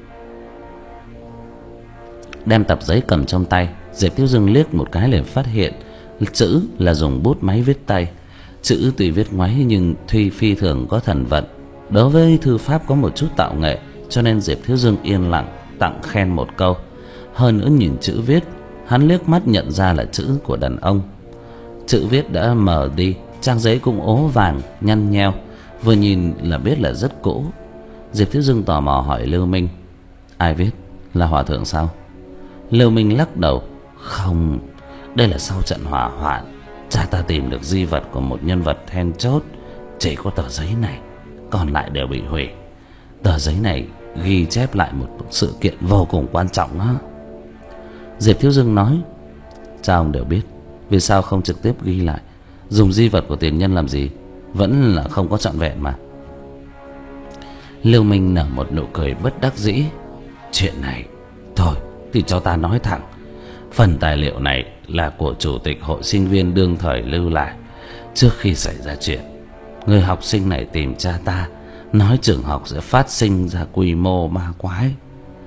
Đem tập giấy cầm trong tay, Diệp Thiếu Dương liếc một cái liền phát hiện chữ là dùng bút máy viết tay. Chữ tuy viết ngoáy nhưng Thuy phi thường có thần vận. Đối với thư pháp có một chút tạo nghệ, cho nên Diệp Thiếu Dương yên lặng tặng khen một câu. Hơn nữa nhìn chữ viết, hắn liếc mắt nhận ra là chữ của đàn ông. Chữ viết đã mờ đi, trang giấy cũng ố vàng nhăn nheo, vừa nhìn là biết là rất cũ. Diệp Thiếu Dương tò mò hỏi Lưu Minh: ai viết? Là hòa thượng sao? Lưu Minh lắc đầu: không, đây là sau trận hỏa hoạn, cha ta tìm được di vật của một nhân vật then chốt. Chỉ có tờ giấy này, còn lại đều bị hủy. Tờ giấy này ghi chép lại một sự kiện vô cùng quan trọng đó. Diệp Thiếu Dương nói: cha ông đều biết, vì sao không trực tiếp ghi lại? Dùng di vật của tiền nhân làm gì? Vẫn là không có trọn vẹn mà. Lưu Minh nở một nụ cười bất đắc dĩ. Chuyện này thôi thì cho ta nói thẳng. Phần tài liệu này là của chủ tịch hội sinh viên đương thời lưu lại. Trước khi xảy ra chuyện, người học sinh này tìm cha ta, nói trường học sẽ phát sinh ra quy mô ma quái.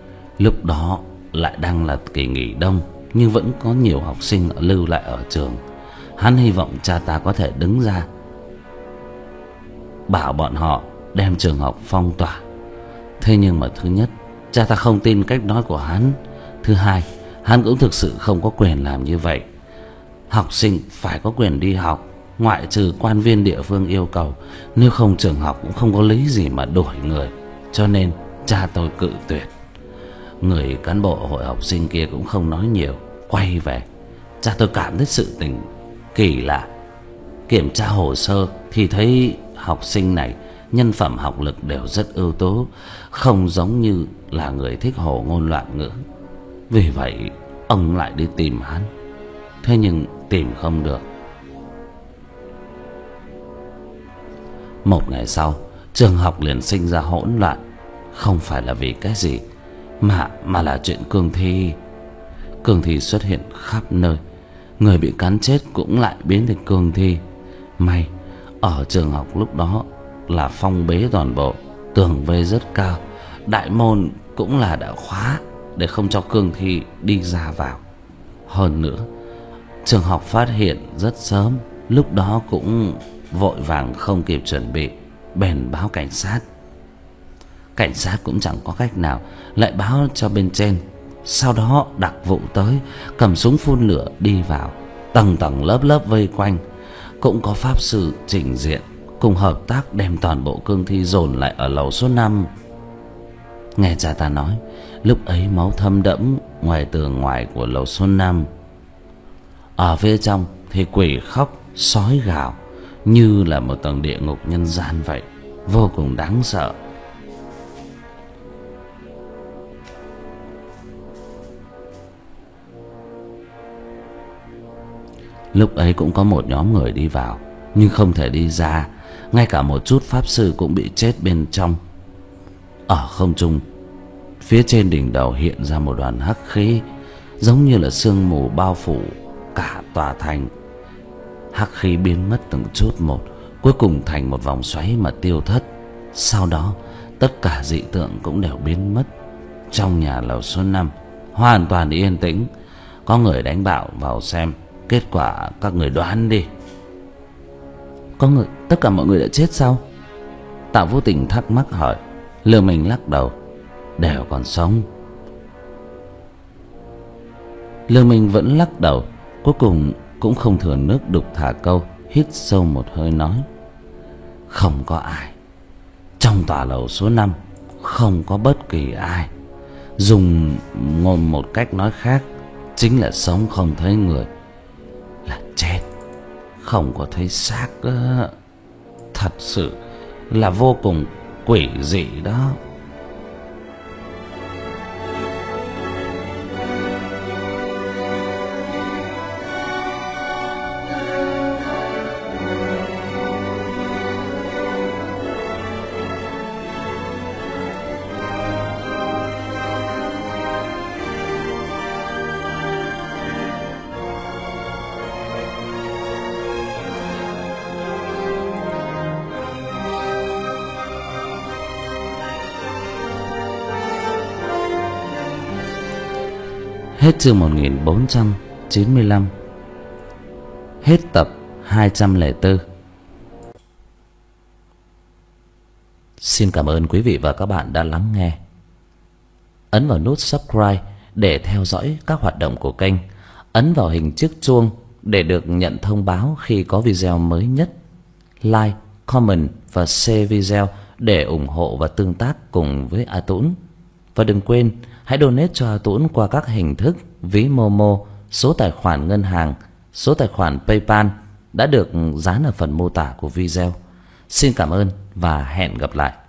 Lúc đó lại đang là kỳ nghỉ đông, nhưng vẫn có nhiều học sinh lưu lại ở trường. Hắn hy vọng cha ta có thể đứng ra bảo bọn họ đem trường học phong tỏa. Thế nhưng mà thứ nhất, cha ta không tin cách nói của hắn. Thứ hai, hắn cũng thực sự không có quyền làm như vậy. Học sinh phải có quyền đi học, ngoại trừ quan viên địa phương yêu cầu. Nếu không, trường học cũng không có lý gì mà đổi người. Cho nên cha tôi cự tuyệt. Người cán bộ hội học sinh kia cũng không nói nhiều, quay về. Cha tôi cảm thấy sự tình kỳ lạ. Kiểm tra hồ sơ thì thấy học sinh này nhân phẩm học lực đều rất ưu tố, không giống như là người thích hồ ngôn loạn ngữ. Vì vậy ông lại đi tìm hắn. Thế nhưng tìm không được. Một ngày sau, trường học liền sinh ra hỗn loạn. Không phải là vì cái gì, Mà mà là chuyện cương thi. Cương thi xuất hiện khắp nơi. Người bị cắn chết cũng lại biến thành cương thi. May ở trường học lúc đó là phong bế toàn bộ, tường vây rất cao, đại môn cũng là đã khóa để không cho cương thi đi ra vào. Hơn nữa, trường học phát hiện rất sớm, lúc đó cũng vội vàng không kịp chuẩn bị, bèn báo cảnh sát. Cảnh sát cũng chẳng có cách nào, lại báo cho bên trên. Sau đó đặc vụ tới, cầm súng phun lửa đi vào, tầng tầng lớp lớp vây quanh. Cũng có pháp sư trình diện, cùng hợp tác đem toàn bộ cương thi dồn lại ở lầu số năm. Nghe cha ta nói, lúc ấy máu thấm đẫm ngoài tường ngoài của lầu số năm. Ở phía trong thì quỷ khóc, sói gào, như là một tầng địa ngục nhân gian vậy, vô cùng đáng sợ. Lúc ấy cũng có một nhóm người đi vào, nhưng không thể đi ra. Ngay cả một chút pháp sư cũng bị chết bên trong. Ở không trung, phía trên đỉnh đầu hiện ra một đoàn hắc khí, giống như là sương mù bao phủ cả tòa thành. Hắc khí biến mất từng chút một, cuối cùng thành một vòng xoáy mà tiêu thất. Sau đó tất cả dị tượng cũng đều biến mất. Trong nhà lầu số năm hoàn toàn yên tĩnh. Có người đánh bạo vào xem. Kết quả các người đoán đi. Có người, tất cả mọi người đã chết sao? Tạ Vô Tình thắc mắc hỏi. Lương Minh lắc đầu. Đều còn sống. Lương Minh vẫn lắc đầu. Cuối cùng cũng không thừa nước đục thả câu, hít sâu một hơi nói. Không có ai. Trong tòa lầu số năm không có bất kỳ ai. Dùng ngôn một cách nói khác, chính là sống không thấy người, là chết không có thấy xác đó. Thật sự là vô cùng quỷ dị đó. Hết chương một nghìn bốn trăm chín mươi lăm. Hết tập hai trăm lẻ bốn. Xin cảm ơn quý vị và các bạn đã lắng nghe. Ấn vào nút subscribe để theo dõi các hoạt động của kênh. Ấn vào hình chiếc chuông để được nhận thông báo khi có video mới nhất. Like, comment và share video để ủng hộ và tương tác cùng với A Tũng. Và đừng quên hãy donate cho A Tũng qua các hình thức ví Momo, số tài khoản ngân hàng, số tài khoản PayPal đã được dán ở phần mô tả của video. Xin cảm ơn và hẹn gặp lại.